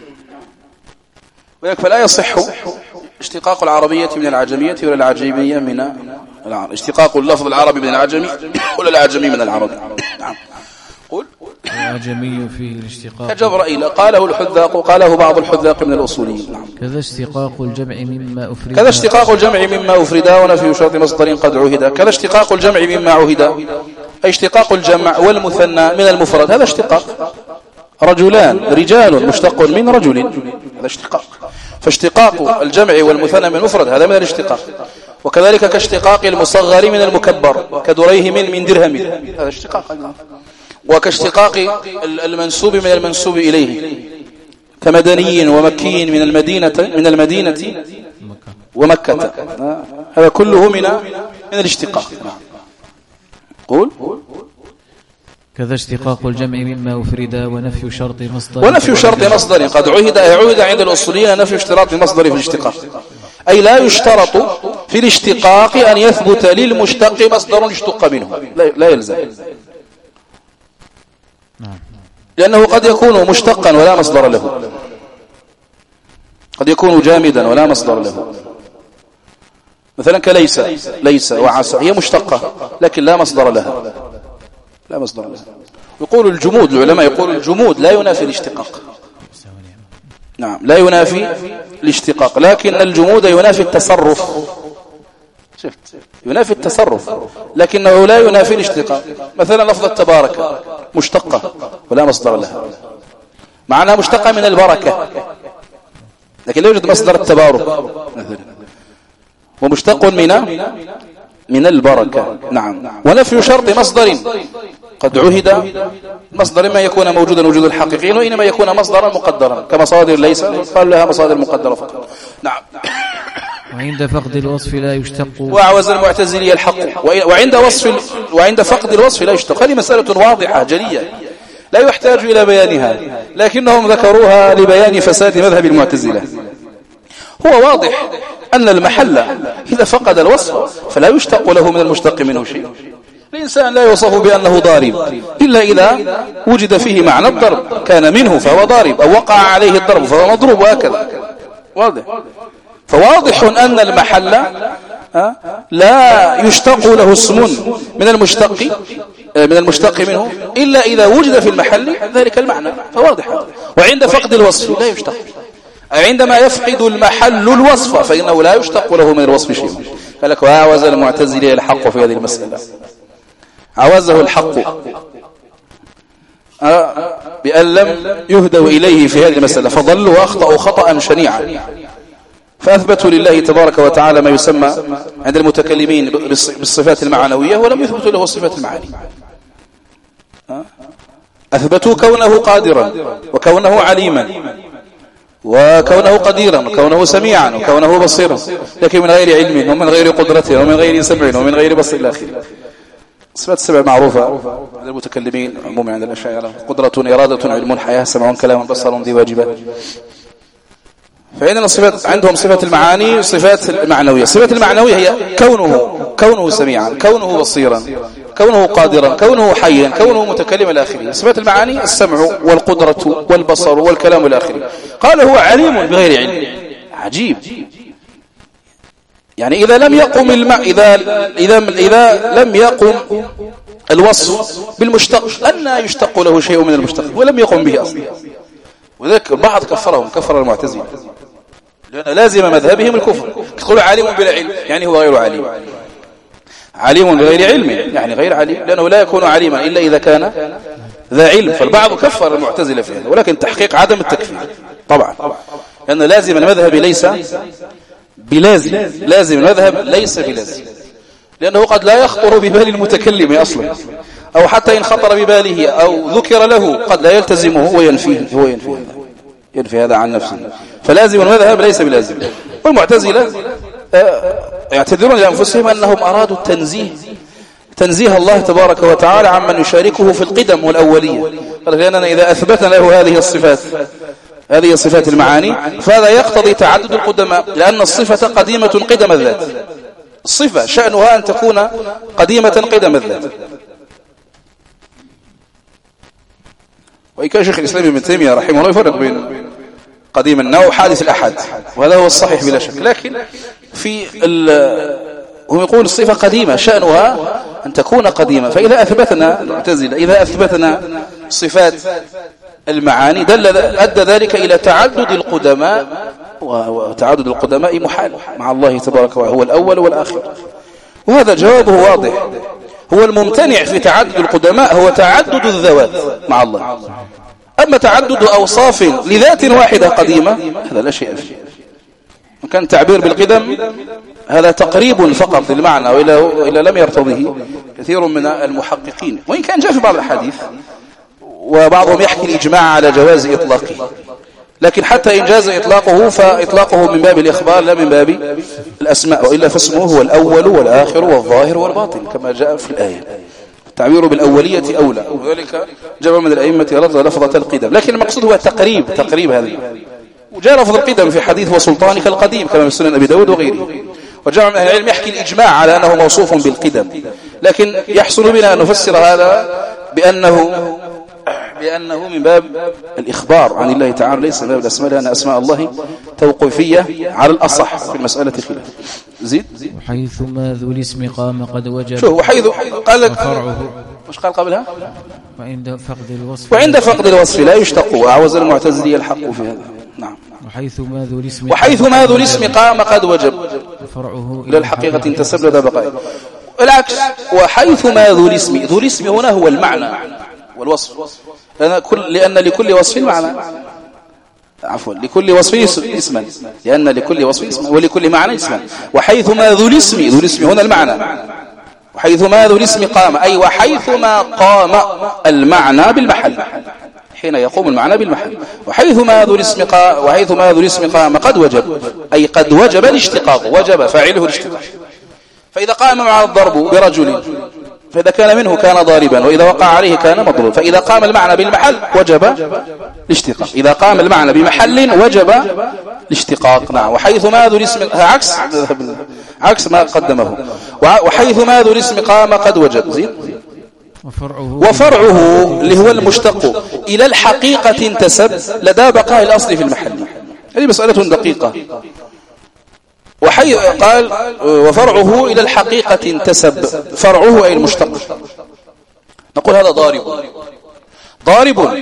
فلا يصح اشتقاق العربية من العجمية ولا العجمية من العرب، اشتقاق اللفظ العربي من العجمي ولا العجمي من العربي. نعم. قل
العجمي فيه الاشتقاق
كجبرائيل قاله الحذاق، قاله بعض الحذاق من الأصوليين. نعم.
كذا اشتقاق الجمع مما أفرد،
كذا اشتقاق الجمع مما أفرد ونفي شرط مصدر قد عهد. كذا اشتقاق الجمع مما عهد، أي اشتقاق الجمع والمثنى من المفرد، هذا اشتقاق. رجلان، رجال مشتق من رجل، هذا اشتقاق. فاشتقاق الجمع والمثنى من المفرد هذا من الاشتقاق. وكذلك كاشتقاق المصغر من المكبر كدريهم من درهم، هذا اشتقاق. وكاشتقاق المنسوب من المنسوب إليه كمدني ومكي من المدينة ومكة، هذا كله من الاشتقاق. قول
كذا اشتقاق الجمع مما أفرد ونفي شرط
مصدر قد عهد عند الأصوليين نفي اشتراط المصدر في الاشتقاق، أي لا يشترط في الاشتقاق أن يثبت للمشتق مصدر يشتق منه، لا يلزم، لأنه قد يكون مشتقا ولا مصدر له، قد يكون جامدا ولا مصدر له. مثلا كليس وعسى، هي مشتقة لكن لا مصدر لها، لا مصدر لها. يقول الجمود، العلماء يقول الجمود لا ينافي الاشتقاق. نعم، لا ينافي الاشتقاق، لكن الجمود ينافي التصرف. شفت، ينافي التصرف لكنه لا ينافي الاشتقاق. مثلا لفظ التبارك مشتقة ولا مصدر لها، معناها مشتقة من البركة لكن لا يوجد مصدر التبارك مثلا، ومشتق من البركة. نعم. ونفي شرط مصدر قد عهد، مصدر ما يكون موجودا وجود الحقيقيين، وإنما يكون مصدرا مقدرا كمصادر ليس قال لها مصادر مقدرة فقط. نعم.
وعند فقد الوصف لا يشتق،
وعوز المعتزلي الحق، وعند فقد الوصف لا يشتق. هذه مسألة واضحة جلية لا يحتاج إلى بيانها، لكنهم ذكروها لبيان فساد مذهب المعتزلة. هو واضح أن المحل إذا فقد الوصف فلا يشتق له من المشتق منه شيء. الإنسان لا يوصف بأنه ضارب إلا إذا وجد فيه معنى الضرب، كان منه فهو ضارب، أو وقع عليه الضرب فهو مضروب، وهكذا. واضح. فواضح أن المحل لا يشتق له اسم من المشتق منه إلا إذا وجد في المحل ذلك المعنى، فواضح هذا. وعند فقد الوصف لا يشتق، عندما يفقد المحل الوصف فإنه لا يشتق له من الوصف شيء. قال لك وعوز المعتزلي الحق في هذه المسألة، عوزه الحق بأن لم يهدوا إليه في هذه المسألة، فضلوا وأخطأوا خطأ شنيعا، فأثبتوا لله تبارك وتعالى ما يسمى عند المتكلمين بالصفات المعنوية، ولم يثبتوا له صفات المعاني. أثبتوا كونه قادرا وكونه عليما وكونه قديرا وكونه سميعا وكونه بصيرا، لكن من غير علم ومن غير قدرة ومن غير سمع ومن غير بصر إلى آخره. الصفات السبع معروفة عند المتكلمين عموما، عند الأشاعرة: قدرة، إرادة، علم، حياة، سمع، كلام، بصر، ذي واجبات. فإن الصفات عندهم صفة المعاني صفات المعنوية. الصفات المعنوية هي كونه سميعا، كونه بصيرا، كونه قادرا، كونه حيا، كونه متكلما إلى آخره. صفات المعاني السمع والقدرة والبصر والكلام إلى آخره. قال هو عليم بغير علم. عجيب. يعني إذا لم يقم إذا لم يقم الوصف بالمشتق أن يشتق له شيء من المشتق ولم يقم به أصلا. وذلك البعض كفر المعتزلة لأن لازم مذهبهم الكفر. يقول عالم بلا علم يعني هو غير عليم، عليم بغير علم يعني غير عليم، لأنه لا يكون عليما إلا إذا كان ذا علم. فالبعض كفر المعتزلة في هذا، ولكن تحقيق عدم التكفير طبعا، لأن لازم المذهب ليس بلازم، لازم المذهب ليس بلازم، لأنه قد لا يخطر ببال المتكلم أصلا، أو حتى إن خطر بباله أو ذكر له قد لا يلتزمه وينفيه، هو ينفي هذا عن نفسه. فلازم المذهب ليس بلازم. والمعتزلة يعتذرون لأنفسهم أنهم أرادوا التنزيه تنزيه الله تبارك وتعالى عمن يشاركه في القدم والأولية. لأننا إذا أثبتنا له هذه الصفات، هذه صفات المعاني، فهذا يقتضي تعدد القدماء، لأن الصفة قديمة قدم الذات. الصفة شأنها أن تكون قديمة قدم الذات. وإن كان شيخ الإسلام ابن تيمية رحمه الله يفرق بين قديم النوع وحادث الأحد، وهذا هو الصحيح بلا شك. لكن هم يقول الصفة قديمة شأنها أن تكون قديمة. فإذا أثبتنا المعتزلة إذا أثبتنا صفات المعاني أدى ذلك إلى تعدد القدماء، وتعدد القدماء محال مع الله تبارك وتعالى، هو الأول والآخر. وهذا جوابه واضح. هو الممتنع في تعدد القدماء هو تعدد الذوات مع الله. أما تعدد أوصاف لذات واحدة قديمة هذا لا شيء فيه. وكان التعبير بالقدم هذا تقريب فقط للمعنى، وإلا لم يرتضيه كثير من المحققين، وإن كان جاء في بعض الحديث وبعضهم يحكي الإجماع على جواز إطلاقه. لكن حتى إن جاز إطلاقه فإطلاقه من باب الإخبار لا من باب الأسماء، وإلا فاسمه هو الأول والآخر والظاهر والباطن كما جاء في الآية. التعبير بالأولية أولى، وذلك جمع من الأئمة يرد لفظة القدم، لكن المقصود هو تقريب هذه. وجاء لفظ القدم في حديث وسلطانك القديم كما في سنن أبي داود وغيره. وجمع من أهل العلم يحكي الإجماع على أنه موصوف بالقدم، لكن يحصل بنا أن نفسر هذا بأنه من باب الإخبار عن الله تعالى، ليس من باب الأسماء، لأن أسماء الله توقيفية على الأصح في المسألة خلاف. زيد.
وحيثما ذو الاسم قام قد وجب.
شوف وحيث قال مش قال قبلها وعند فقد الوصف لا يشتق، وأعوز المعتزلي الحق في هذا. نعم. وحيثما ذو الاسم قام قد وجب فرعه إلى الحقيقة انتسب لدى بقائه. العكس، وحيثما ذو الاسم هنا هو المعنى والوصف، لأن لكل وصف معنى، عفوا لكل وصف اسما، لأن لكل وصف اسما ولكل معنى اسما. وحيثما ذو الاسم هنا المعنى. وحيثما ذو الاسم قام، أي وحيثما قام المعنى بالمحل، حين يقوم المعنى بالمحل. وحيثما ذو الاسم قام قد وجب، أي قد وجب الاشتقاق، وجب فاعله الاشتقاق. فإذا قام مع الضرب برجل فإذا كان منه كان ضاربا، وإذا وقع عليه كان مضروب. فإذا قام المعنى بالمحل وجب الاشتقاق، إذا قام المعنى بمحل وجب الاشتقاق. نعم. وحيثما ذو الاسم عكس ما قدمه. وحيثما ذو الاسم قام قد وجب. زين. وفرعه اللي هو المشتق إلى الحقيقة انتسب لدى بقاء الأصل في المحل. هذه مسألة دقيقة. قال وفرعه إلى الحقيقة انتسب، فرعه أي المشتق. نقول هذا ضارب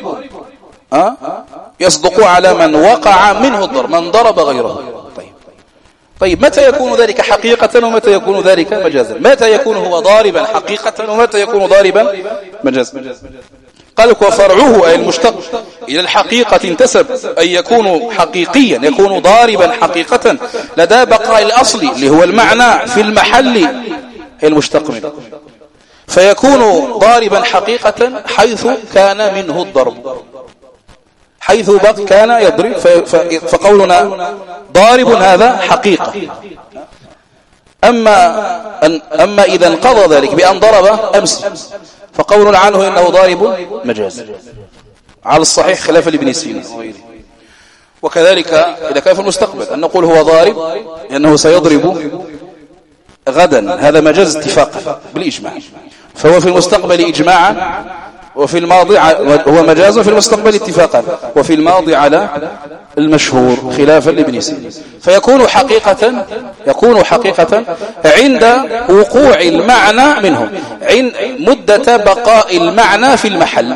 يصدق على من وقع منه الضرب، من ضرب غيره. طيب متى يكون ذلك حقيقة ومتى يكون ذلك مجازا؟ متى يكون هو ضاربا حقيقة ومتى يكون ضاربا مجازا؟ قال وفرعه أي المشتق إلى الحقيقة انتسب، أي يكون حقيقيا، يكون ضاربا حقيقة لدى بقاء الأصل اللي هو المعنى في المحل المشتق منه، فيكون ضاربا حقيقة حيث كان منه الضرب، حيث كان يضرب. فقولنا ضارب هذا حقيقة. أما إذا انقضى ذلك بأن ضرب أمس فقولنا عنه إنه ضارب مجاز على الصحيح خلافا لابن سينا وغيره. وكذلك إذا كان في المستقبل أن نقول هو ضارب لأنه سيضرب غدا، هذا مجاز اتفاقا بالإجماع، فهو في المستقبل إجماعا، وفي الماضي هو مجاز في المستقبل اتفاقا، وفي الماضي على المشهور خلافا لابن سينا. فيكون حقيقة عند وقوع المعنى منه، عند مدة بقاء المعنى في المحل،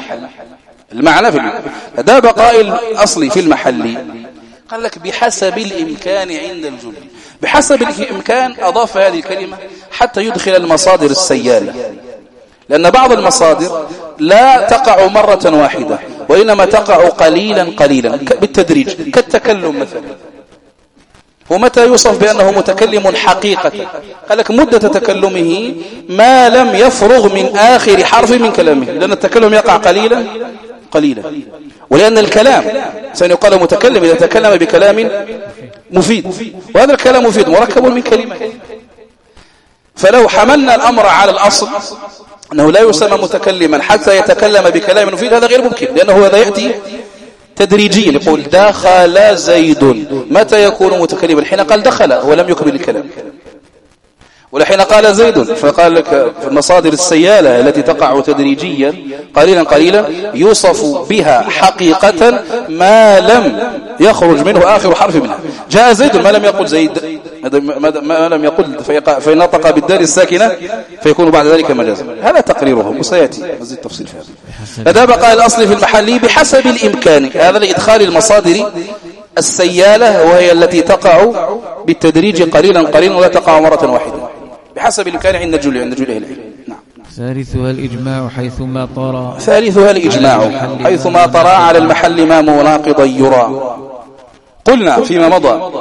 ده بقاء الأصل في المحل. قال لك بحسب الإمكان عند الجل. بحسب الإمكان أضاف هذه الكلمة حتى يدخل المصادر السيالة، لأن بعض المصادر لا تقع مرة واحدة، وإنما تقع قليلا بالتدريج، كالتكلم مثلا. ومتى يوصف بأنه متكلم حقيقة؟ قال لك مدة تكلمه ما لم يفرغ من آخر حرف من كلامه، لأن التكلم يقع قليلا، ولأن الكلام سنقال متكلم إذا تكلم بكلام مفيد، وهذا الكلام مفيد مركب من كلمة. فلو حملنا الأمر على الأصل أنه لا يسمى متكلما حتى يتكلم بكلام مفيد، هذا غير ممكن، لأنه هذا يأتي تدريجيا. يقول دخل زيد، متى يكون متكلما؟ حين قال دخل ولم يكمل الكلام، ولحين قال زيد فقال لك في المصادر السيالة التي تقع تدريجيا قليلا قليلا يوصف بها حقيقة ما لم يخرج منه آخر حرف منها. جاء زيد ما لم يقل زيد، ما لم يقل فينطق بالدال الساكنة فيكون بعد ذلك مجازا. هذا تقريره وسيأتي مزيد تفصيل في هذا. لذا بقى الأصل في المحل بحسب الإمكان، هذا لإدخال المصادر السيالة وهي التي تقع بالتدريج قليلا قليلا ولا تقع مرة واحدة بحسب الإمكان عند جل أهل العلم. نعم.
ثالثها الإجماع حيثما طرى.
ثالثها الإجماع حيثما طرى على المحل ما مناقضا يرى. قلنا فيما مضى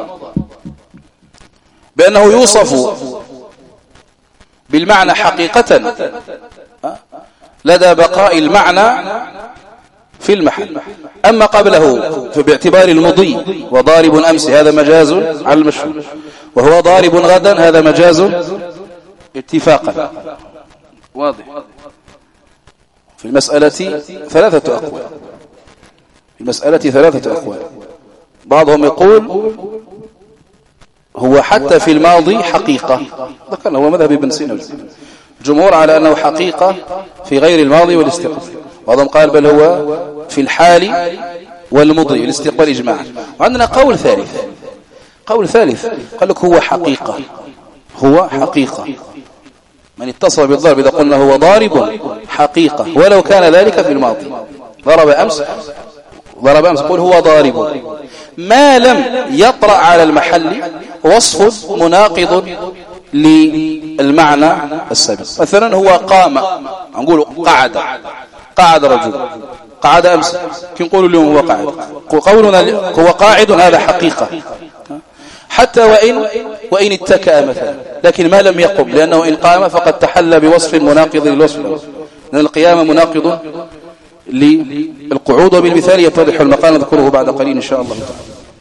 بأنه يوصف بالمعنى حقيقة لدى بقاء المعنى في المحل، أما قبله فباعتبار المضي وضارب أمس هذا مجاز على المشهور، وهو ضارب غدا هذا مجاز اتفاقا. واضح. في المسألة ثلاثة أقوال، في المسألة ثلاثة أقوال. بعضهم يقول هو حتى في الماضي حقيقة، ذكرنا هو مذهب ابن سينا، الجمهور على أنه حقيقة في غير الماضي والاستقبال، بعضهم قال بل هو في الحال والمضي الاستقبال إجماعا. وعندنا قول ثالث، قول ثالث قال لك هو حقيقة، هو حقيقة. من اتصل بالضرب إذا قلنا هو ضارب حقيقة ولو كان ذلك في الماضي. ضرب أمس قول هو ضارب ما لم يطرأ على المحل وصف مناقض للمعنى السابق. مثلا هو قام، نقول قعد رجل، قعد أمس، كي نقول اليوم هو قاعد، قولنا هو قاعد هذا حقيقة حتى وإن اتكأ مثلا، لكن ما لم يقم، لأنه إن قام فقد تحلى بوصف مناقض للوصف، لأن القيام مناقض للقعود، وبالمثال يتضح المقال نذكره بعد قليل إن شاء الله تعالى.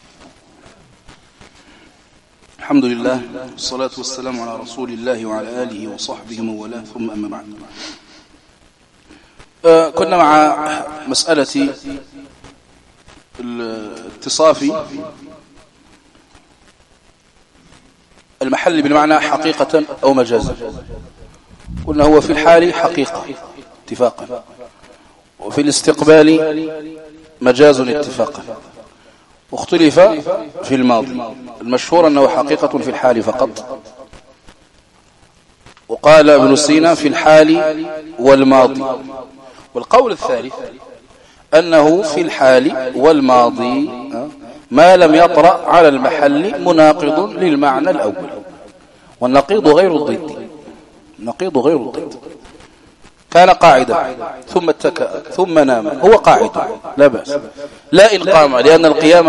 الحمد لله والصلاة والسلام على رسول الله وعلى آله وصحبه ومن والاه، ثم أما بعد. كنا مع مسألة الاتصاف المحل بالمعنى حقيقة أو مجازا. قلنا هو في الحال حقيقة اتفاقا، وفي الاستقبال مجاز اتفاقا، واختلف في الماضي. المشهور أنه حقيقة في الحال فقط، وقال ابن سينا في الحال والماضي. والقول الثالث أنه في الحال والماضي ما لم يطرأ على المحل مناقض للمعنى الأول، والنقيض غير الضد. النقيض غير الضد. كان قاعدا ثم اتكأ ثم نام، هو قاعد لا بأس، لا إن قام، لأن القيام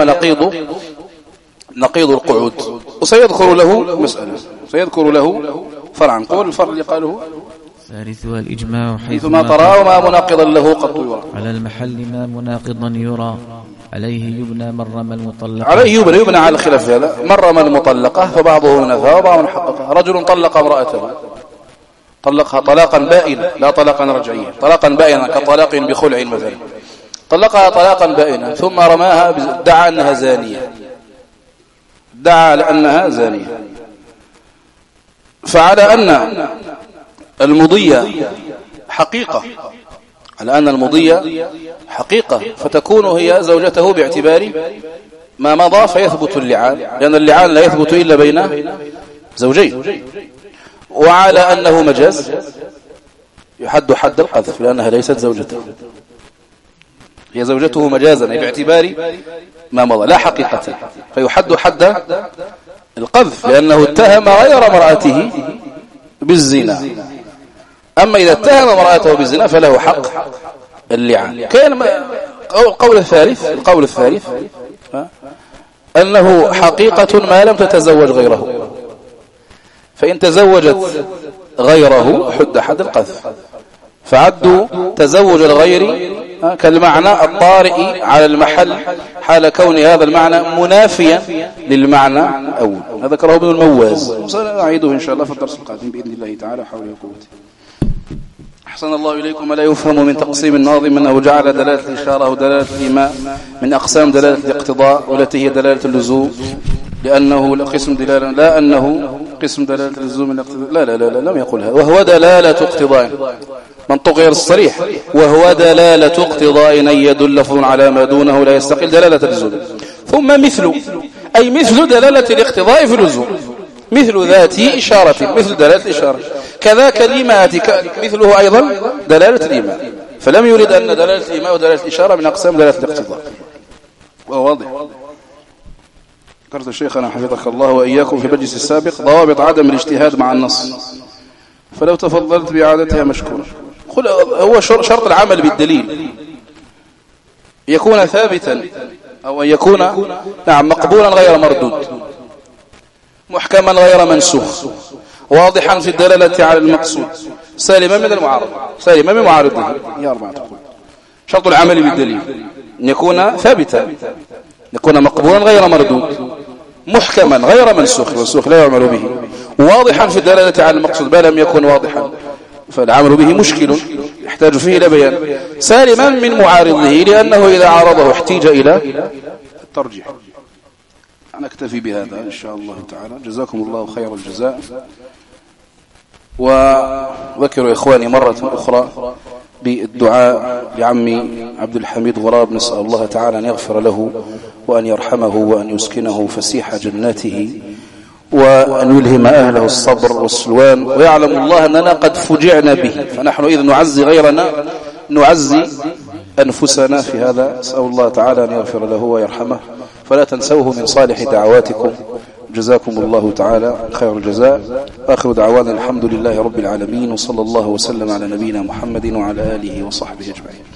نقيض القعود. وسيذكر له مسألة، سيذكر له فرعا. قول الفرع اللي قاله
ثالثها الإجماع
حيثما ترى وما مناقضا له قد يرى.
على المحل ما مناقضا يرى، عليه يبنى مرم المطلقة.
عليه يبنى على الخلاف هذا، مرم المطلقة فبعضه نفى وبعضه حققها. رجل طلق امرأته، طلقها طلاقا بائنا لا طلاقا رجعيا، طلاقا بائنا كطلاق بخلع مثلا، طلقها طلاقا بائنا ثم رماها، ادعى أنها زانية، ادعى لأنها زانية. فعلى أن المضية حقيقة، على أن المضية حقيقة فتكون هي زوجته باعتبار ما مضى فيثبت اللعان، لأن اللعان لا يثبت إلا بين زوجين. وعلى أنه مجاز يحد حد القذف، لأنها ليست زوجته، هي زوجته مجازا باعتبار ما مضى لا حقيقة، فيحد حد القذف لأنه اتهم غير مرأته بالزنا. أما إذا اتهم مرأته بالزنا فله حق اللعان. كان القول الثالث أنه حقيقة ما لم تتزوج غيره، فإن تزوجت غيره حد حد القذف، فعدوا تزوج الغير كالمعنى الطارئ على المحل حال كون هذا المعنى منافيا للمعنى الأول. هذا ذكره ابن المواز، وسنعيده إن شاء الله في الدرس القادم بإذن الله تعالى حول وقوته. أحسن الله إليكم. لا يفهم من تقسيم الناظم أنه جعل دلالة الإشارة ودلالة الإيماء من أقسام دلالة الاقتضاء والتي هي دلالة اللزوم، لأنه قسم دلالة، لا أنه قسم دلالة اللزوم من الاقتضاء. لا لم يقلها. وهو دلالة اقتضاء، منطق غير الصريح، وهو دلالة اقتضاء أن يدل لفظ على ما دونه لا يستقل دلالة اللزوم. ثم مثل، أي مثل دلالة الاقتضاء في اللزوم، مثل ذات إشارة، مثل دلالة الإشارة. كذا كلمات مثله أيضا دلالة الإيماء. فلم يرد أن دلالة الإيماء ودلالة الإشارة من أقسام دلالة الاقتضاء، وهو واضح. ذكرت شيخنا حفظك الله وإياكم في المجلس السابق ضوابط عدم الاجتهاد مع النص، فلو تفضلت بإعادتها مشكورا. هو شرط العمل بالدليل يكون ثابتا، أو أن يكون مقبولا غير مردود، محكما غير منسوخ، واضحا في الدلالة على المقصود، سالما من المعارض، سالما من معارضه. هي أربعة. شرط العمل بالدليل أن يكون ثابتا، يكون مقبولا غير مردود، محكما غير منسوخ لا يعمل به، واضحا في الدلالة على المقصود، ما لم يكن واضحا فالعمل به مشكل يحتاج فيه إلى بيان، سالما من معارضه، لأنه إذا عارضه احتاج إلى الترجيح. نكتفي بهذا إن شاء الله تعالى. جزاكم الله خير الجزاء. وذكروا إخواني مرة أخرى بالدعاء لعمي عبد الحميد غراب، نسأل الله تعالى أن يغفر له وأن يرحمه وأن يسكنه فسيح جناته، وأن يلهم أهله الصبر والسلوان، ويعلم الله أننا قد فجعنا به، فنحن إذ نعزي غيرنا نعزي أنفسنا في هذا. نسأل الله تعالى أن يغفر له ويرحمه، فلا تنسوه من صالح دعواتكم. جزاكم الله تعالى خير الجزاء. آخر دعوانا الحمد لله رب العالمين، وصلى الله وسلم على نبينا محمد وعلى آله وصحبه أجمعين.